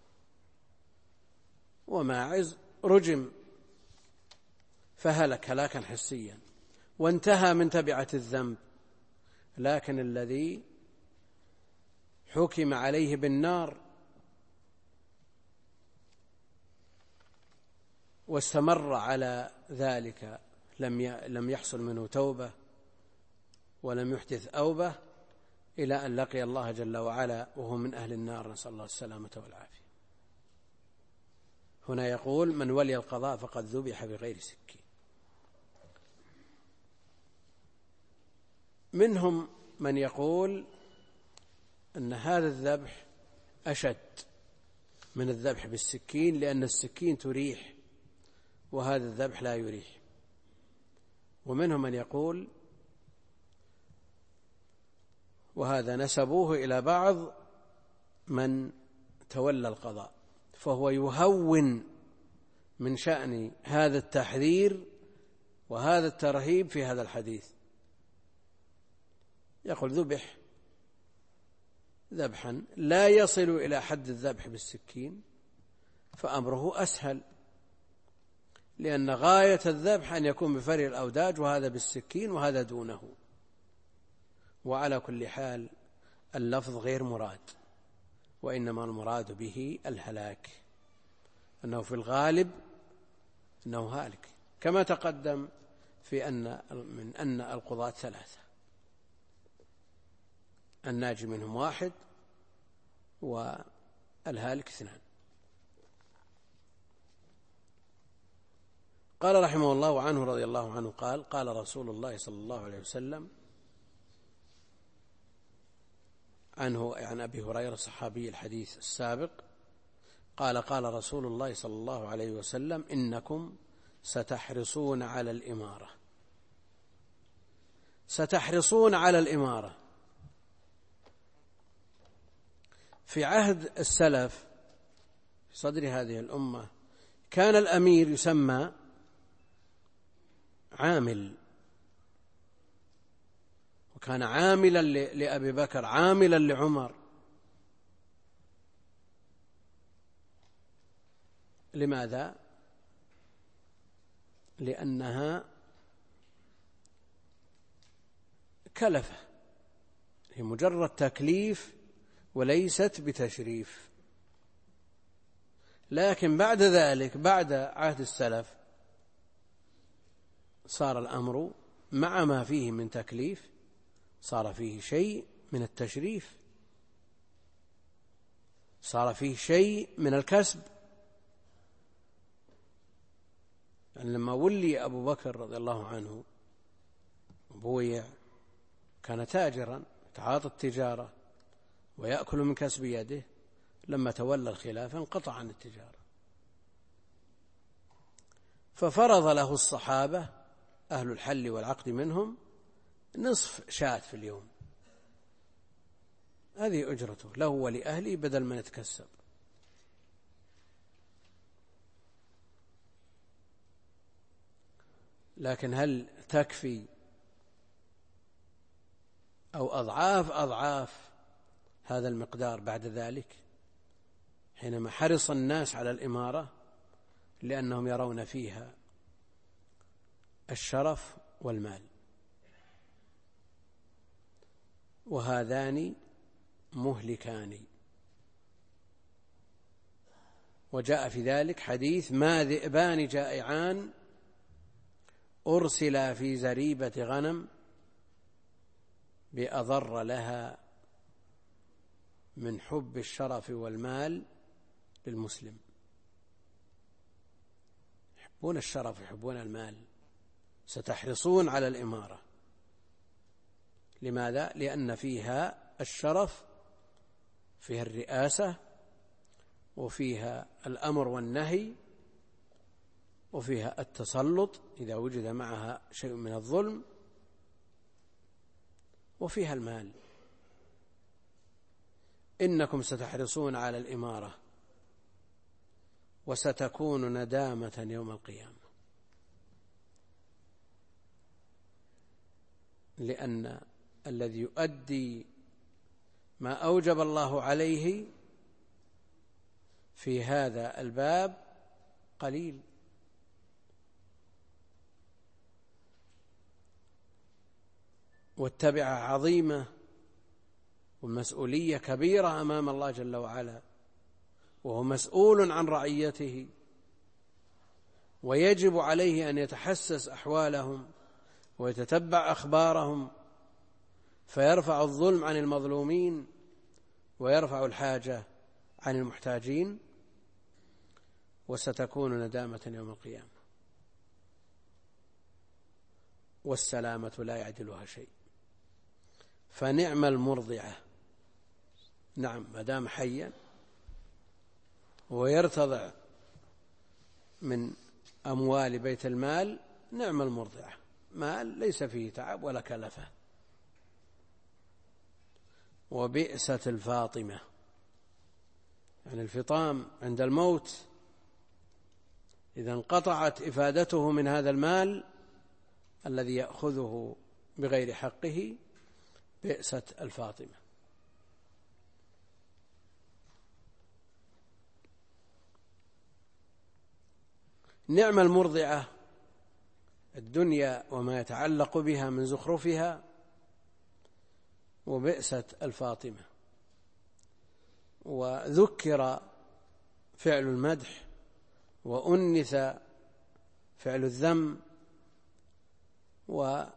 وماعز رجم فهلك هلاكا حسيا وانتهى من تبعة الذنب، لكن الذي حكم عليه بالنار واستمر على ذلك لم يحصل منه توبة ولم يحدث أوبة إلى أن لقي الله جل وعلا وهو من أهل النار، نسأل الله السلامة والعافية. هنا يقول من ولي القضاء فقد ذبح بغير سكين. منهم من يقول أن هذا الذبح أشد من الذبح بالسكين، لأن السكين تريح وهذا الذبح لا يريح. ومنهم من يقول، وهذا نسبوه إلى بعض من تولى القضاء، فهو يهون من شأن هذا التحذير وهذا الترهيب في هذا الحديث. يقول ذبح ذبحا لا يصل إلى حد الذبح بالسكين فأمره أسهل، لأن غاية الذبح أن يكون بفري الأوداج، وهذا بالسكين وهذا دونه. وعلى كل حال اللفظ غير مراد، وإنما المراد به الهلاك، أنه في الغالب أنه هالك، كما تقدم في أن القضاة ثلاثة، الناجي منهم واحد والهالك اثنان. قال رحمه الله وعنه رضي الله عنه قال: قال رسول الله صلى الله عليه وسلم عنه عن أبي هريرة صحابي الحديث السابق قال: قال رسول الله صلى الله عليه وسلم: إنكم ستحرصون على الإمارة. ستحرصون على الإمارة. في عهد السلف في صدر هذه الأمة كان الأمير يسمى عامل، وكان عاملا لأبي بكر، عاملا لعمر. لماذا؟ لأنها كلفة، هي مجرد تكليف وليست بتشريف. لكن بعد ذلك بعد عهد السلف صار الأمر مع ما فيه من تكليف صار فيه شيء من التشريف، صار فيه شيء من الكسب. يعني لما ولي أبو بكر رضي الله عنه بويع كان تاجرا يتعاطى التجارة ويأكل من كسب يده، لما تولى الخلافة انقطع عن التجارة، ففرض له الصحابة أهل الحل والعقد منهم نصف شاة في اليوم، هذه أجرته له ولأهله بدل ما يتكسب. لكن هل تكفي أو أضعاف هذا المقدار بعد ذلك حينما حرص الناس على الإمارة لأنهم يرون فيها الشرف والمال، وهذان مهلكان. وجاء في ذلك حديث: ما ذئبان جائعان أرسلا في زريبة غنم بأضر لها من حب الشرف والمال للمسلم. يحبون الشرف يحبون المال، ستحرصون على الإمارة. لماذا؟ لأن فيها الشرف، فيها الرئاسة، وفيها الأمر والنهي، وفيها التسلط إذا وجد معها شيء من الظلم، وفيها المال. إنكم ستحرصون على الإمارة وستكون ندامة يوم القيامة، لأن الذي يؤدي ما أوجب الله عليه في هذا الباب قليل، والتبعة عظيمة، والمسؤولية كبيرة أمام الله جل وعلا، وهو مسؤول عن رعيته، ويجب عليه أن يتحسس أحوالهم ويتتبع أخبارهم، فيرفع الظلم عن المظلومين ويرفع الحاجة عن المحتاجين. وستكون ندامة يوم القيامة، والسلامة لا يعدلها شيء. فنعم المرضعة، نعم ما دام حيا ويرتضع من أموال بيت المال، نعم المرضعة، مال ليس فيه تعب ولا كلفة. وبئست الفاطمة، يعني الفطام عند الموت إذا انقطعت إفادته من هذا المال الذي يأخذه بغير حقه، بئست الفاطمة. نعم المرضعة الدنيا وما يتعلق بها من زخرفها، وبئست الفاطمة. وذكر فعل المدح وأنث فعل الذم، وما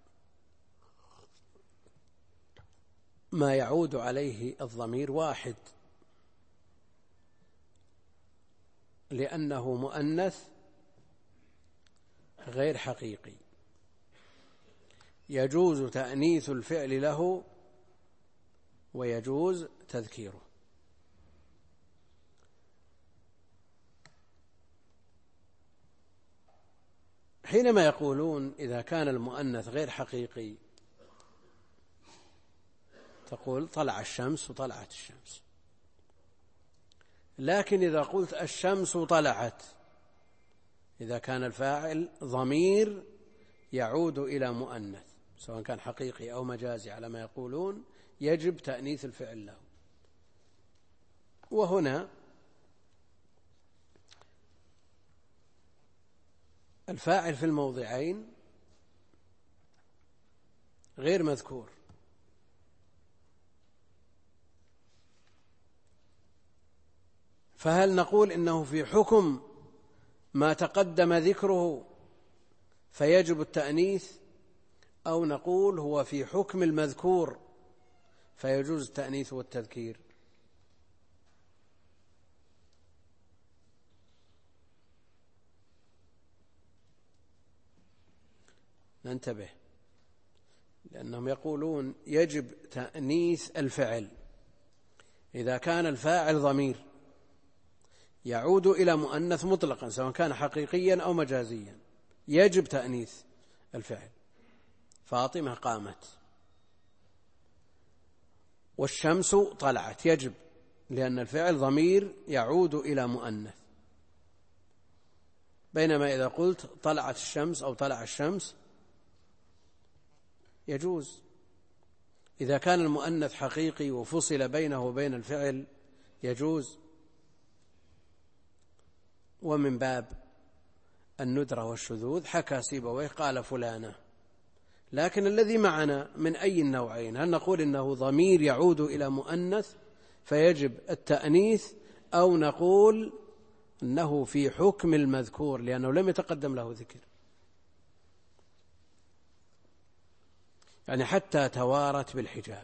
يعود عليه الضمير واحد، لأنه مؤنث غير حقيقي، يجوز تأنيث الفعل له ويجوز تذكيره. حينما يقولون إذا كان المؤنث غير حقيقي تقول طلع الشمس وطلعت الشمس، لكن إذا قلت الشمس طلعت، إذا كان الفاعل ضمير يعود إلى مؤنث سواء كان حقيقي أو مجازي على ما يقولون، يجب تأنيث الفعل له. وهنا الفاعل في الموضعين غير مذكور، فهل نقول إنه في حكم ما تقدم ذكره فيجب التأنيث، أو نقول هو في حكم المذكور فيجوز التأنيث والتذكير؟ ننتبه، لأنهم يقولون يجب تأنيث الفعل إذا كان الفاعل ضمير يعود إلى مؤنث مطلقا سواء كان حقيقيا أو مجازيا، يجب تأنيث الفعل. فاطمة قامت والشمس طلعت، يجب، لأن الفعل ضمير يعود إلى مؤنث. بينما إذا قلت طلعت الشمس أو طلع الشمس يجوز. إذا كان المؤنث حقيقي وفصل بينه وبين الفعل يجوز. ومن باب الندرة والشذوذ حكى سيبويه قال فلانة، لكن الذي معنا من أي النوعين؟ هل نقول إنه ضمير يعود إلى مؤنث فيجب التأنيث، أو نقول إنه في حكم المذكور لأنه لم يتقدم له ذكر؟ يعني حتى توارت بالحجاب،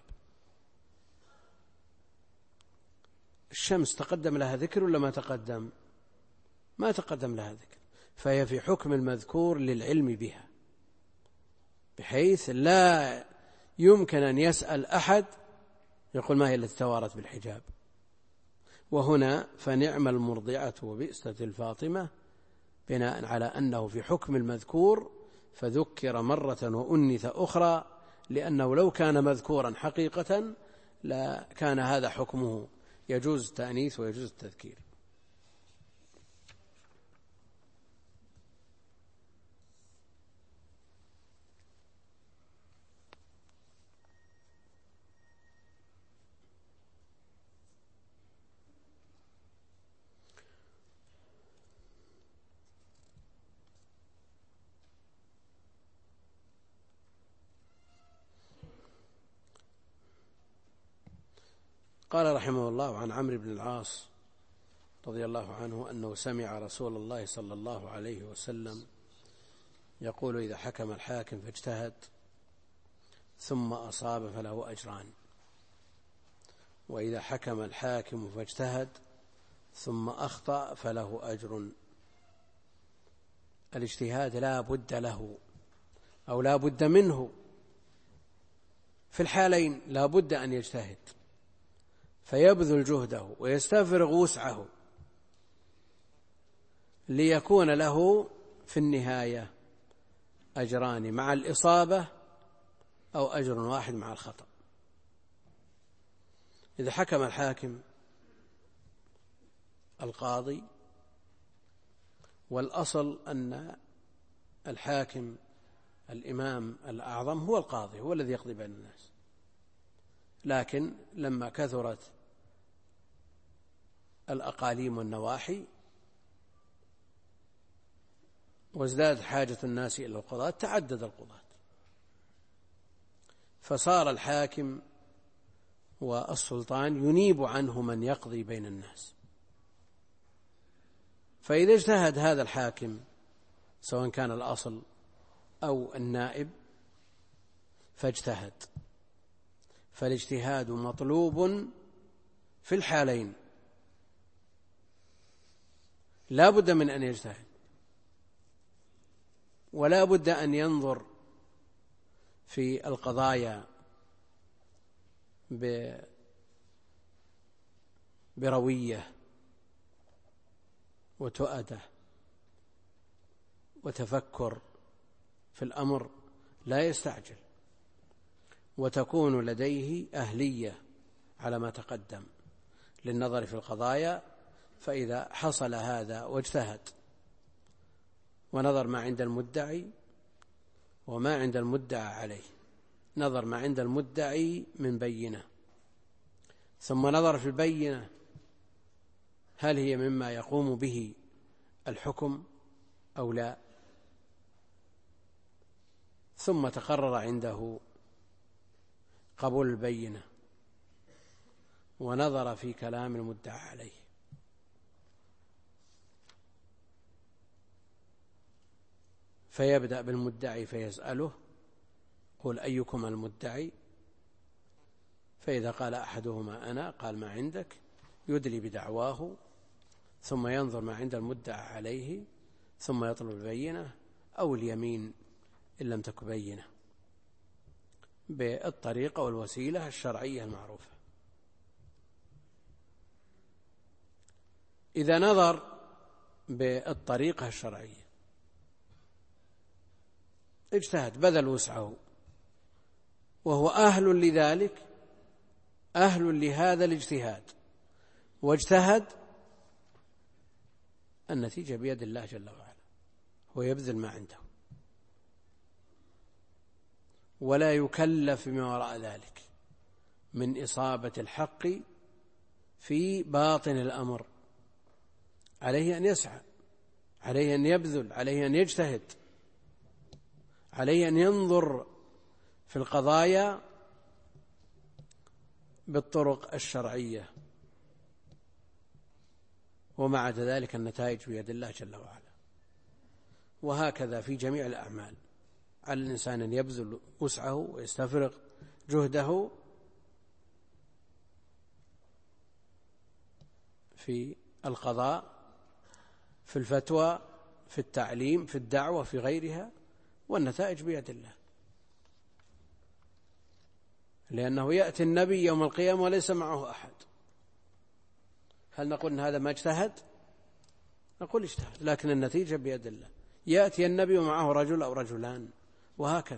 الشمس تقدم لها ذكر ولا ما تقدم؟ ما تقدم لها ذكر، فهي في حكم المذكور للعلم بها، بحيث لا يمكن أن يسأل أحد يقول ما هي التي توارت بالحجاب. وهنا فنعم المرضعة وبئست الفاطمة، بناء على أنه في حكم المذكور فذكر مرة وأنث أخرى، لأنه لو كان مذكورا حقيقة لا كان هذا حكمه، يجوز التأنيث ويجوز التذكير. قال رحمه الله عن عمرو بن العاص رضي الله عنه أنه سمع رسول الله صلى الله عليه وسلم يقول إذا حكم الحاكم فاجتهد ثم أصاب فله أجران، وإذا حكم الحاكم فاجتهد ثم أخطأ فله أجر. الاجتهاد لا بد له أو لا بد منه، في الحالين لا بد أن يجتهد فيبذل جهده ويستفرغ وسعه ليكون له في النهاية أجران مع الإصابة أو أجر واحد مع الخطأ. إذا حكم الحاكم القاضي، والأصل أن الحاكم الإمام الأعظم هو القاضي، هو الذي يقضي بين الناس، لكن لما كثرت الأقاليم والنواحي وازداد حاجة الناس إلى القضاة تعدد القضاة، فصار الحاكم والسلطان ينيب عنه من يقضي بين الناس. فإذا اجتهد هذا الحاكم سواء كان الأصل أو النائب فاجتهد، فالاجتهاد مطلوب في الحالين، لا بد من أن يجتهد، ولا بد أن ينظر في القضايا بروية وتؤدة وتفكر في الأمر، لا يستعجل، وتكون لديه أهلية على ما تقدم للنظر في القضايا. فإذا حصل هذا واجتهد ونظر ما عند المدعي وما عند المدعى عليه، نظر ما عند المدعي من بينة، ثم نظر في البينة هل هي مما يقوم به الحكم أو لا، ثم تقرر عنده قبول البينة ونظر في كلام المدعى عليه. فيبدأ بالمدعي فيسأله: قل أيكم المدعي؟ فإذا قال أحدهما أنا، قال ما عندك، يدلي بدعواه، ثم ينظر ما عند المدعى عليه، ثم يطلب البينة أو اليمين إن لم تكن بينة، بالطريقة والوسيلة الشرعية المعروفة. إذا نظر بالطريقة الشرعية اجتهد، بذل وسعه، وهو أهل لذلك، أهل لهذا الاجتهاد، واجتهد، النتيجة بيد الله جل وعلا، هو يبذل ما عنده ولا يكلف بما وراء ذلك من إصابة الحق في باطن الأمر. عليه أن يسعى، عليه أن يبذل، عليه أن يجتهد، عليه أن ينظر في القضايا بالطرق الشرعية، ومع ذلك النتائج بيد الله جل وعلا. وهكذا في جميع الأعمال، على الإنسان أن يبذل وسعه ويستفرغ جهده في القضاء، في الفتوى، في التعليم، في الدعوة، في غيرها، والنتائج بيد الله، لأنه يأتي النبي يوم القيامة وليس معه أحد. هل نقول إن هذا ما اجتهد؟ نقول اجتهد، لكن النتيجة بيد الله. يأتي النبي ومعه رجل أو رجلان، وهكذا.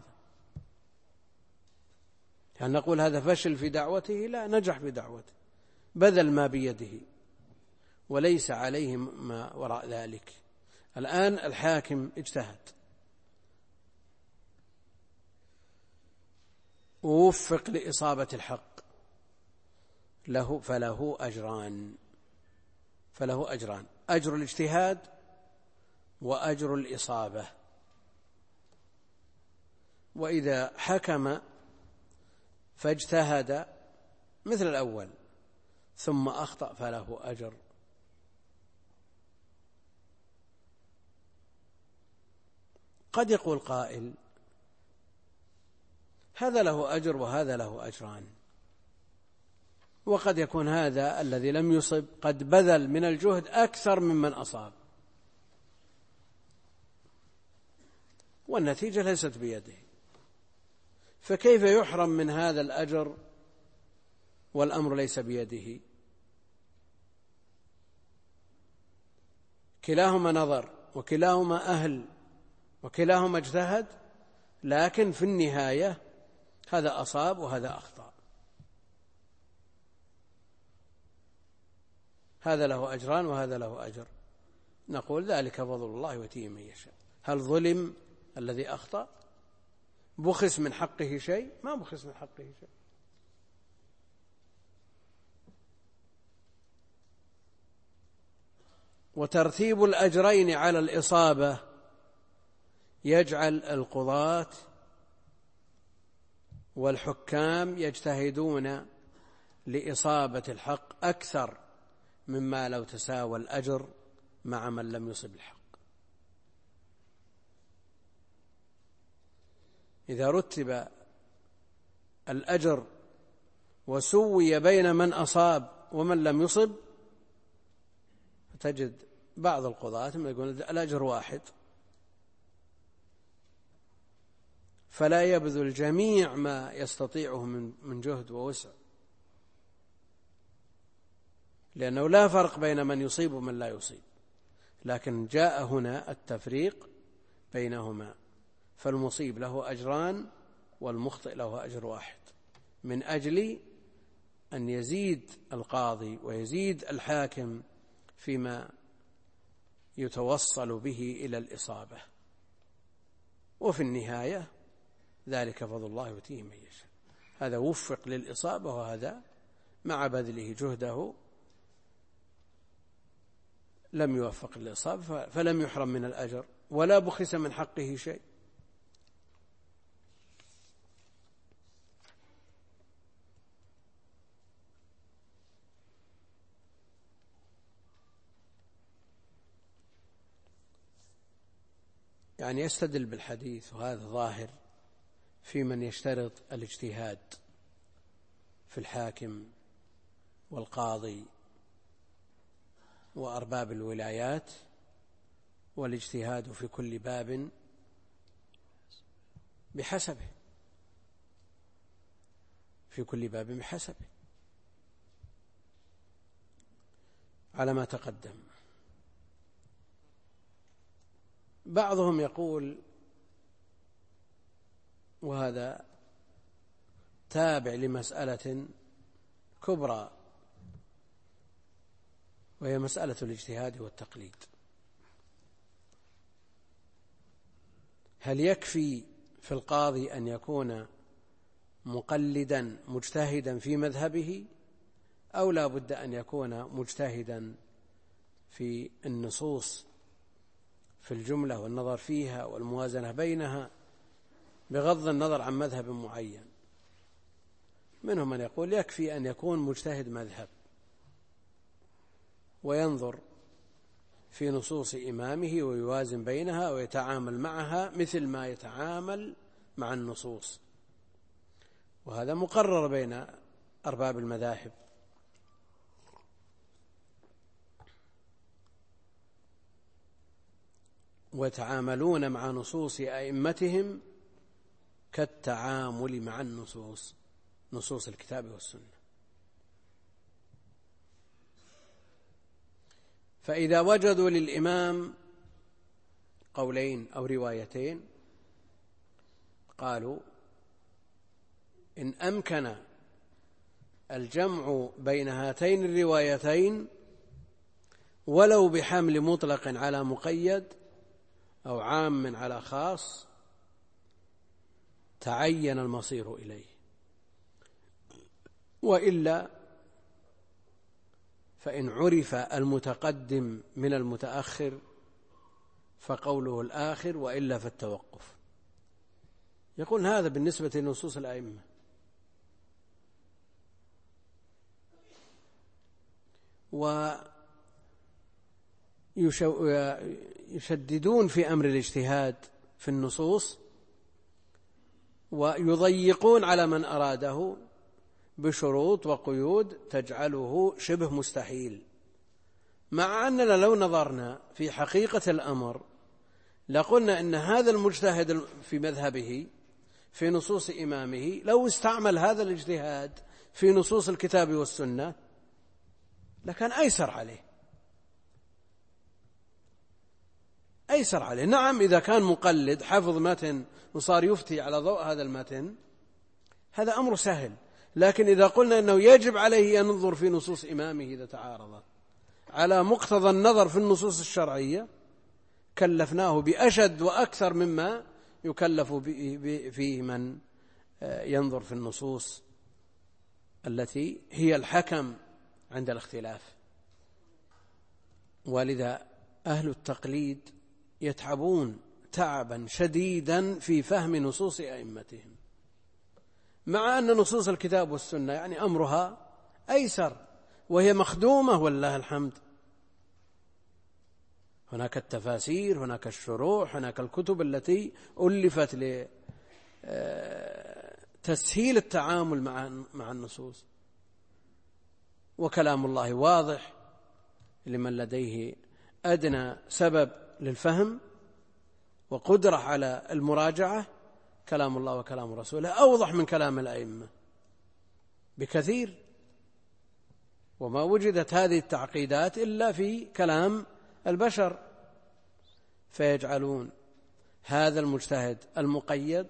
هل نقول هذا فشل في دعوته؟ لا، نجح في دعوته، بذل ما بيده وليس عليه ما وراء ذلك. الآن الحاكم اجتهد ووفق لإصابة الحق، فله أجران: أجر الاجتهاد وأجر الإصابة. وإذا حكم فاجتهد مثل الأول ثم أخطأ فله أجر. قد يقول قائل: هذا له أجر وهذا له أجران، وقد يكون هذا الذي لم يصب قد بذل من الجهد أكثر ممن أصاب، والنتيجة ليست بيده، فكيف يحرم من هذا الأجر والأمر ليس بيده؟ كلاهما نظر، وكلاهما أهل، وكلاهما اجتهد، لكن في النهاية هذا أصاب وهذا أخطأ، هذا له أجران وهذا له أجر. نقول ذلك فضل الله يؤتيه من يشاء. هل ظلم الذي أخطأ؟ بخس من حقه شيء؟ ما بخس من حقه شيء. وترتيب الأجرين على الإصابة يجعل القضاة والحكام يجتهدون لإصابة الحق أكثر مما لو تساوى الأجر مع من لم يصب الحق. إذا رتب الأجر وسوي بين من أصاب ومن لم يصب، تجد بعض القضاة يقول الأجر واحد، فلا يبذل جميع ما يستطيعه من جهد ووسع، لأنه لا فرق بين من يصيب ومن لا يصيب، لكن جاء هنا التفريق بينهما، فالمصيب له أجران والمخطئ له أجر واحد، من أجل أن يزيد القاضي ويزيد الحاكم فيما يتوصل به إلى الإصابة. وفي النهاية ذلك فضل الله يؤتيه من يشاء، هذا وفق للإصابة وهذا مع بذله جهده لم يوفق للإصابة فلم يحرم من الأجر ولا بخس من حقه شيء. يعني يستدل بالحديث، وهذا ظاهر في من يشترط الاجتهاد في الحاكم والقاضي وأرباب الولايات، والاجتهاد في كل باب بحسبه، في كل باب بحسبه على ما تقدم. بعضهم يقول، وهذا تابع لمسألة كبرى وهي مسألة الاجتهاد والتقليد، هل يكفي في القاضي أن يكون مقلدا مجتهدا في مذهبه، أو لا بد أن يكون مجتهدا في النصوص في الجملة والنظر فيها والموازنة بينها بغض النظر عن مذهب معين؟ منهم من يقول يكفي أن يكون مجتهد مذهب وينظر في نصوص إمامه ويوازن بينها ويتعامل معها مثل ما يتعامل مع النصوص، وهذا مقرر بين أرباب المذاهب. ويتعاملون مع نصوص أئمتهم كالتعامل مع نصوص الكتاب والسنة. فإذا وجدوا للإمام قولين أو روايتين قالوا إن أمكن الجمع بين هاتين الروايتين ولو بحمل مطلق على مقيد أو عام على خاص تعين المصير إليه، وإلا فإن عرف المتقدم من المتأخر فقوله الآخر، وإلا فالتوقف. يقول هذا بالنسبة لنصوص الأئمة. ويشددون في أمر الاجتهاد في النصوص ويضيقون على من أراده بشروط وقيود تجعله شبه مستحيل، مع أننا لو نظرنا في حقيقة الأمر لقلنا إن هذا المجتهد في مذهبه في نصوص إمامه لو استعمل هذا الاجتهاد في نصوص الكتاب والسنة لكان أيسر عليه. نعم، إذا كان مقلد حفظ متن وصار يفتي على ضوء هذا المتن هذا أمر سهل، لكن إذا قلنا أنه يجب عليه أن ينظر في نصوص إمامه إذا تعارضت على مقتضى النظر في النصوص الشرعية كلفناه بأشد وأكثر مما يكلف فيه من ينظر في النصوص التي هي الحكم عند الاختلاف. ولذا أهل التقليد يتعبون تعبا شديدا في فهم نصوص أئمتهم، مع أن نصوص الكتاب والسنة يعني أمرها أيسر وهي مخدومة والله الحمد. هناك التفاسير، هناك الشروح، هناك الكتب التي ألفت تسهيل التعامل مع النصوص. وكلام الله واضح لمن لديه أدنى سبب للفهم وقدرة على المراجعة. كلام الله وكلام رسوله أوضح من كلام الأئمة بكثير، وما وجدت هذه التعقيدات إلا في كلام البشر، فيجعلون هذا المجتهد المقيد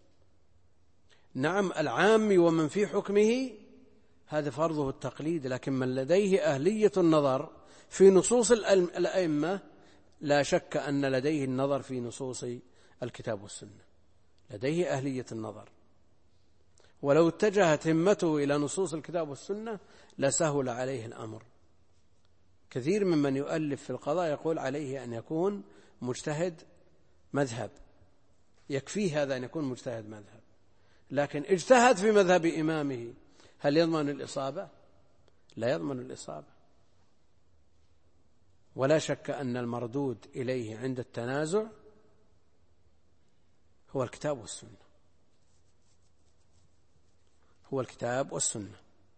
نعم العام ومن في حكمه هذا فرضه التقليد، لكن من لديه أهلية النظر في نصوص الأئمة لا شك أن لديه النظر في نصوص الكتاب والسنة، لديه أهلية النظر، ولو اتجهت همته إلى نصوص الكتاب والسنة لسهل عليه الأمر. كثير ممن يؤلف في القضاء يقول عليه أن يكون مجتهد مذهب، يكفيه هذا أن يكون مجتهد مذهب، لكن اجتهد في مذهب إمامه هل يضمن الإصابة؟ لا يضمن الإصابة. ولا شك أن المردود إليه عند التنازع هو الكتاب والسنة، هو الكتاب والسنة.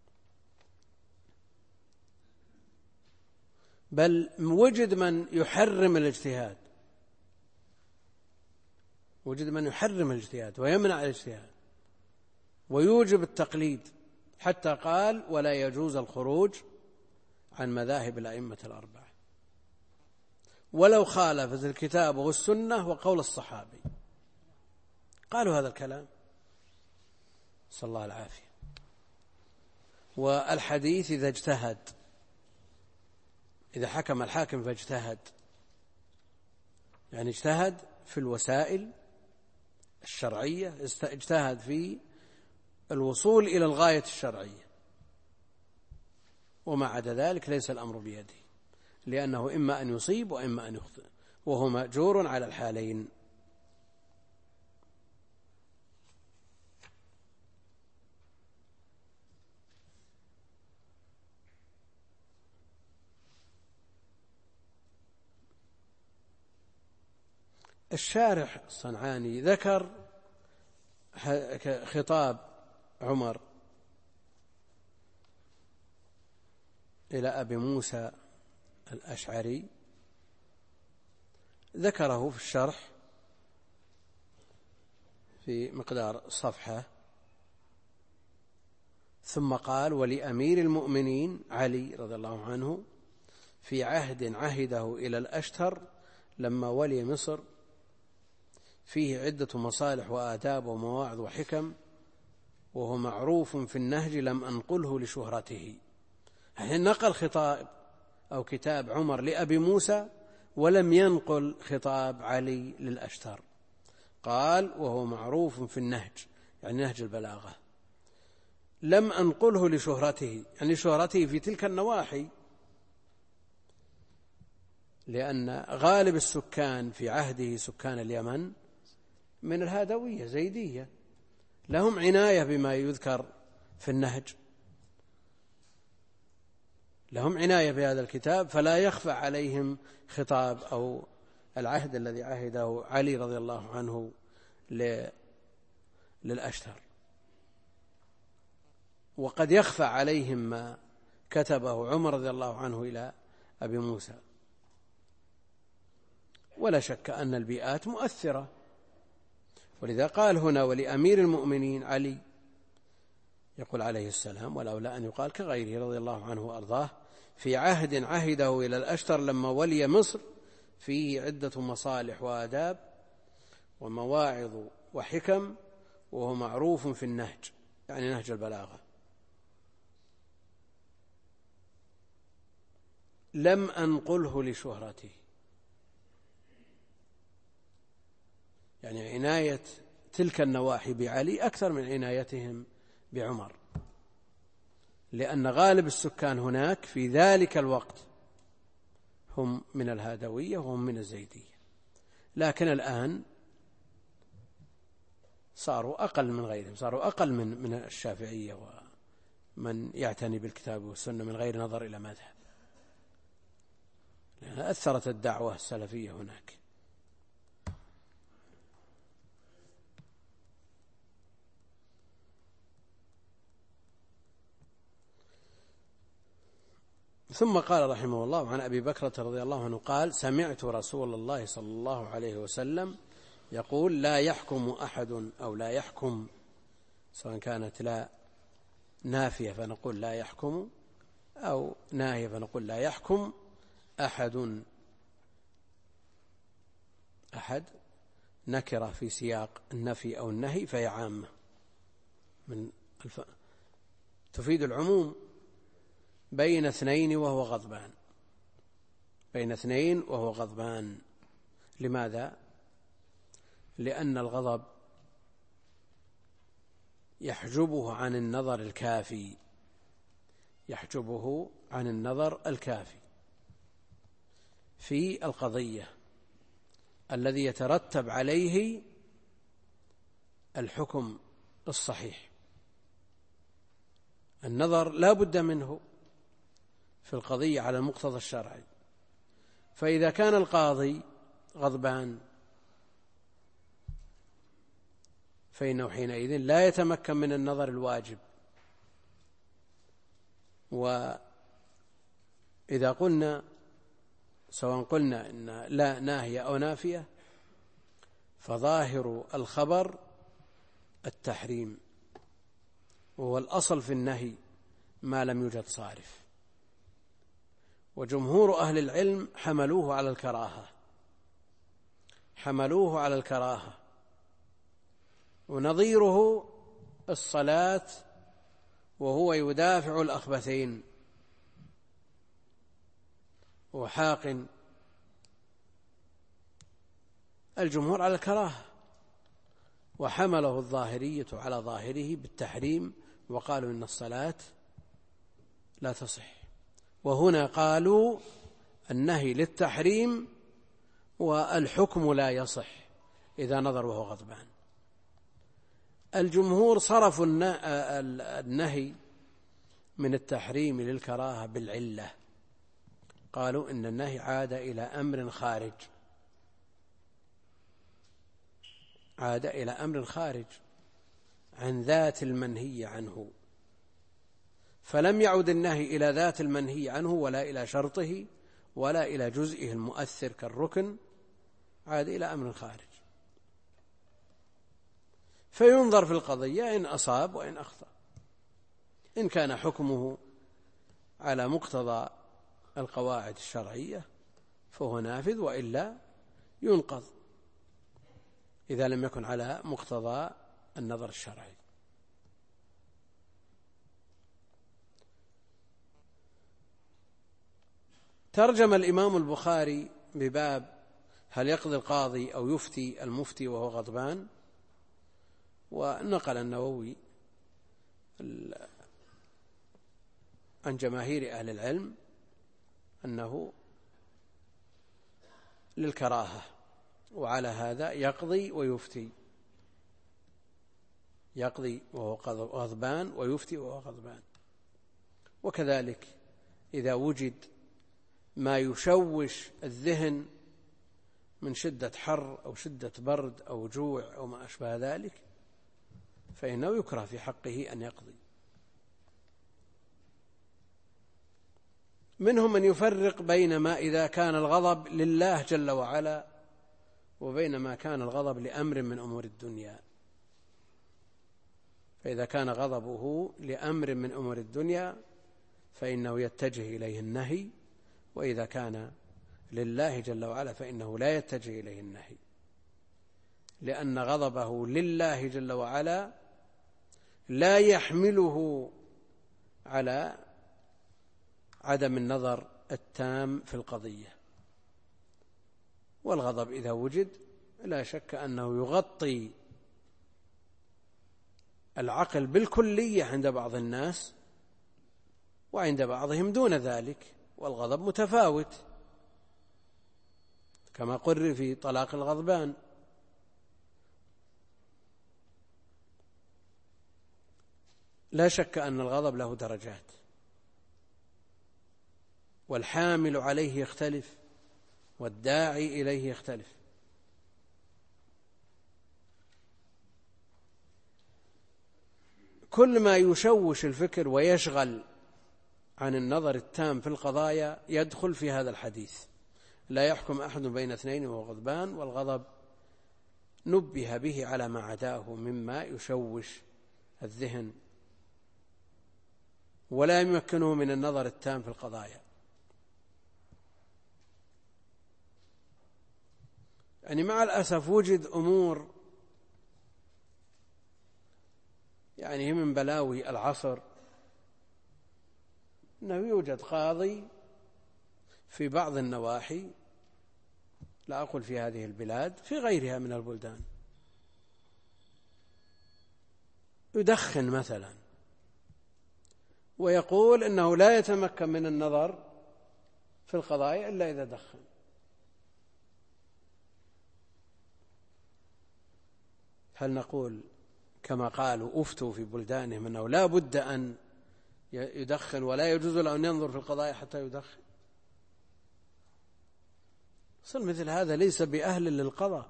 بل وجد من يحرم الاجتهاد، وجد من يحرم الاجتهاد ويمنع الاجتهاد ويوجب التقليد، حتى قال ولا يجوز الخروج عن مذاهب الأئمة الأربعة ولو خالفت الكتاب والسنة وقول الصحابي. قالوا هذا الكلام، صلى الله العافية. والحديث إذا اجتهد، إذا حكم الحاكم فاجتهد، يعني اجتهد في الوسائل الشرعية، اجتهد في الوصول إلى الغاية الشرعية، وما عدا ذلك ليس الأمر بيده، لأنه إما أن يصيب وإما أن يخطئ، وهو مأجور على الحالين. الشارح الصنعاني ذكر خطاب عمر إلى أبي موسى الأشعري، ذكره في الشرح في مقدار صفحة، ثم قال ولأمير المؤمنين علي رضي الله عنه في عهد عهده إلى الأشتر لما ولي مصر فيه عدة مصالح وآداب ومواعظ وحكم، وهو معروف في النهج لم أنقله لشهرته. يعني نقل خطاب أو كتاب عمر لأبي موسى ولم ينقل خطاب علي للأشتر. قال وهو معروف في النهج، يعني نهج البلاغة، لم أنقله لشهرته، يعني شهرته في تلك النواحي، لأن غالب السكان في عهده سكان اليمن من الهادوية زيدية، لهم عناية بما يذكر في النهج، لهم عناية بهذا الكتاب، فلا يخفى عليهم خطاب أو العهد الذي عهده علي رضي الله عنه للأشتر، وقد يخفى عليهم ما كتبه عمر رضي الله عنه إلى أبي موسى. ولا شك أن البيئات مؤثرة، ولذا قال هنا ولأمير المؤمنين علي، يقول عليه السلام ولولا أن يقال كغيره رضي الله عنه وأرضاه في عهد عهده إلى الأشتر لما ولي مصر فيه عدة مصالح وآداب ومواعظ وحكم، وهو معروف في النهج، يعني نهج البلاغة، لم أنقله لشهرته، يعني عناية تلك النواحي بعلي أكثر من عنايتهم بعمر، لأن غالب السكان هناك في ذلك الوقت هم من الهادوية وهم من الزيدية، لكن الآن صاروا أقل من غيرهم، صاروا أقل من الشافعية ومن يعتني بالكتاب والسنة من غير نظر إلى مذهب، لأن أثرت الدعوة السلفية هناك. ثم قال رحمه الله: عن أبي بكرة رضي الله عنه قال: سمعت رسول الله صلى الله عليه وسلم يقول: لا يحكم أحد، أو لا يحكم، سواء كانت لا نافية فنقول لا يحكم، أو ناهية فنقول لا يحكم أحد. أحد نكرة في سياق النفي أو النهي فهي عامة تفيد العموم بين اثنين وهو غضبان. بين اثنين وهو غضبان. لماذا؟ لأن الغضب يحجبه عن النظر الكافي، يحجبه عن النظر الكافي في القضية الذي يترتب عليه الحكم الصحيح. النظر لا بد منه في القضية على المقتضى الشرعي، فإذا كان القاضي غضبان فإنه حينئذ لا يتمكن من النظر الواجب. وإذا قلنا سواء قلنا إن لا ناهية أو نافية فظاهر الخبر التحريم، وهو الأصل في النهي ما لم يوجد صارف. وجمهور أهل العلم حملوه على الكراهة، حملوه على الكراهة. ونظيره الصلاة وهو يدافع الأخبثين وحاقن. الجمهور على الكراهة، وحمله الظاهرية على ظاهره بالتحريم، وقالوا إن الصلاة لا تصح. وهنا قالوا النهي للتحريم والحكم لا يصح إذا نظر وهو غضبان. الجمهور صرفوا النهي من التحريم للكراهة بالعلة، قالوا إن النهي عاد إلى أمر خارج، عاد إلى أمر خارج عن ذات المنهي عنه، فلم يعد النهي إلى ذات المنهي عنه ولا إلى شرطه ولا إلى جزئه المؤثر كالركن، عاد إلى أمر خارج. فينظر في القضية إن أصاب وإن أخطأ، إن كان حكمه على مقتضى القواعد الشرعية فهو نافذ، وإلا ينقض إذا لم يكن على مقتضى النظر الشرعي. ترجم الإمام البخاري بباب هل يقضي القاضي أو يفتي المفتي وهو غضبان، ونقل النووي عن جماهير أهل العلم أنه للكراهة، وعلى هذا يقضي ويفتي، يقضي وهو غضبان ويفتي وهو غضبان. وكذلك إذا وجد ما يشوش الذهن من شدة حر أو شدة برد أو جوع أو ما أشبه ذلك فإنه يكره في حقه أن يقضي. منهم من يفرق بين ما إذا كان الغضب لله جل وعلا وبين ما كان الغضب لأمر من أمور الدنيا. فإذا كان غضبه لأمر من أمور الدنيا فإنه يتجه إليه النهي، وإذا كان لله جل وعلا فإنه لا يتجه إليه النهي، لأن غضبه لله جل وعلا لا يحمله على عدم النظر التام في القضية. والغضب إذا وجد لا شك أنه يغطي العقل بالكلية عند بعض الناس، وعند بعضهم دون ذلك، والغضب متفاوت كما قرر في طلاق الغضبان. لا شك أن الغضب له درجات، والحامل عليه يختلف والداعي إليه يختلف. كل ما يشوش الفكر ويشغل عن النظر التام في القضايا يدخل في هذا الحديث: لا يحكم أحد بين اثنين وهو غضبان. والغضب نبه به على ما عداه مما يشوش الذهن ولا يمكنه من النظر التام في القضايا. يعني مع الأسف وجد أمور يعني هي من بلاوي العصر، أنه يوجد قاضي في بعض النواحي، لا أقول في هذه البلاد، في غيرها من البلدان، يدخن مثلا ويقول إنه لا يتمكن من النظر في القضايا إلا إذا دخن. هل نقول كما قالوا أفتوا في بلدانهم أنه لا بد أن يدخن ولا يجوز له أن ينظر في القضايا حتى يدخن؟ أصل مثل هذا ليس بأهل للقضاء،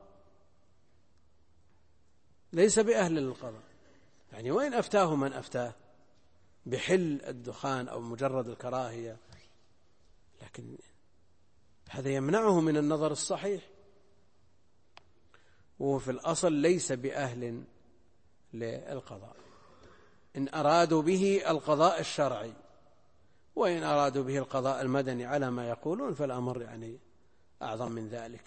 ليس بأهل للقضاء. يعني وين أفتاه من أفتاه بحل الدخان أو مجرد الكراهية، لكن هذا يمنعه من النظر الصحيح، وهو في الأصل ليس بأهل للقضاء. إن أرادوا به القضاء الشرعي، وإن أرادوا به القضاء المدني على ما يقولون فالأمر يعني أعظم من ذلك.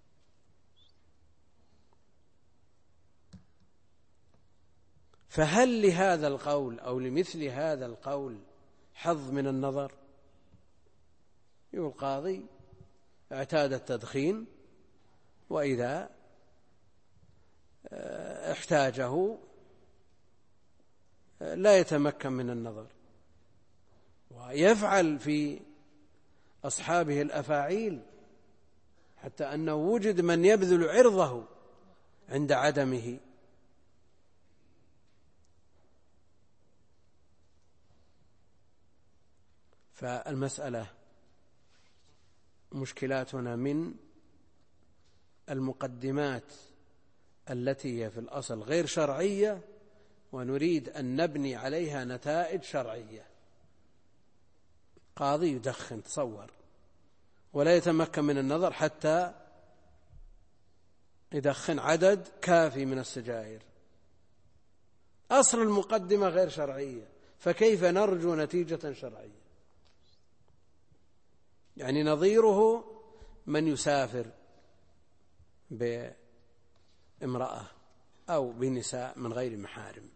فهل لهذا القول أو لمثل هذا القول حظ من النظر؟ يقول القاضي اعتاد التدخين وإذا احتاجه لا يتمكن من النظر، ويفعل في أصحابه الأفاعيل، حتى أنه وجد من يبذل عرضه عند عدمه. فالمسألة مشكلاتنا من المقدمات التي هي في الأصل غير شرعية، ونريد أن نبني عليها نتائج شرعية. قاضي يدخن، تصور، ولا يتمكن من النظر حتى يدخن عدد كافي من السجائر. أصل المقدمة غير شرعية، فكيف نرجو نتيجة شرعية؟ يعني نظيره من يسافر بامرأة أو بنساء من غير محارم،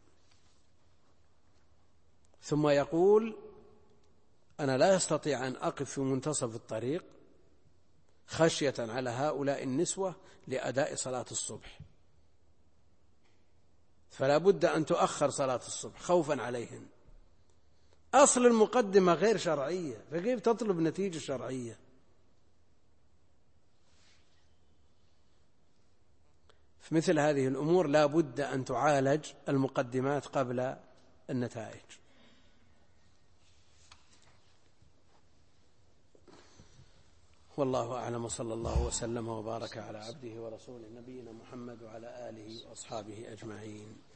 ثم يقول أنا لا أستطيع أن أقف في منتصف الطريق خشية على هؤلاء النسوة لأداء صلاة الصبح، فلا بد أن تؤخر صلاة الصبح خوفا عليهن. أصل المقدمة غير شرعية، فكيف تطلب نتيجة شرعية؟ في مثل هذه الأمور لا بد أن تعالج المقدمات قبل النتائج. والله أعلم، وصلى الله وسلم وبارك على عبده ورسوله نبينا محمد وعلى آله وأصحابه أجمعين.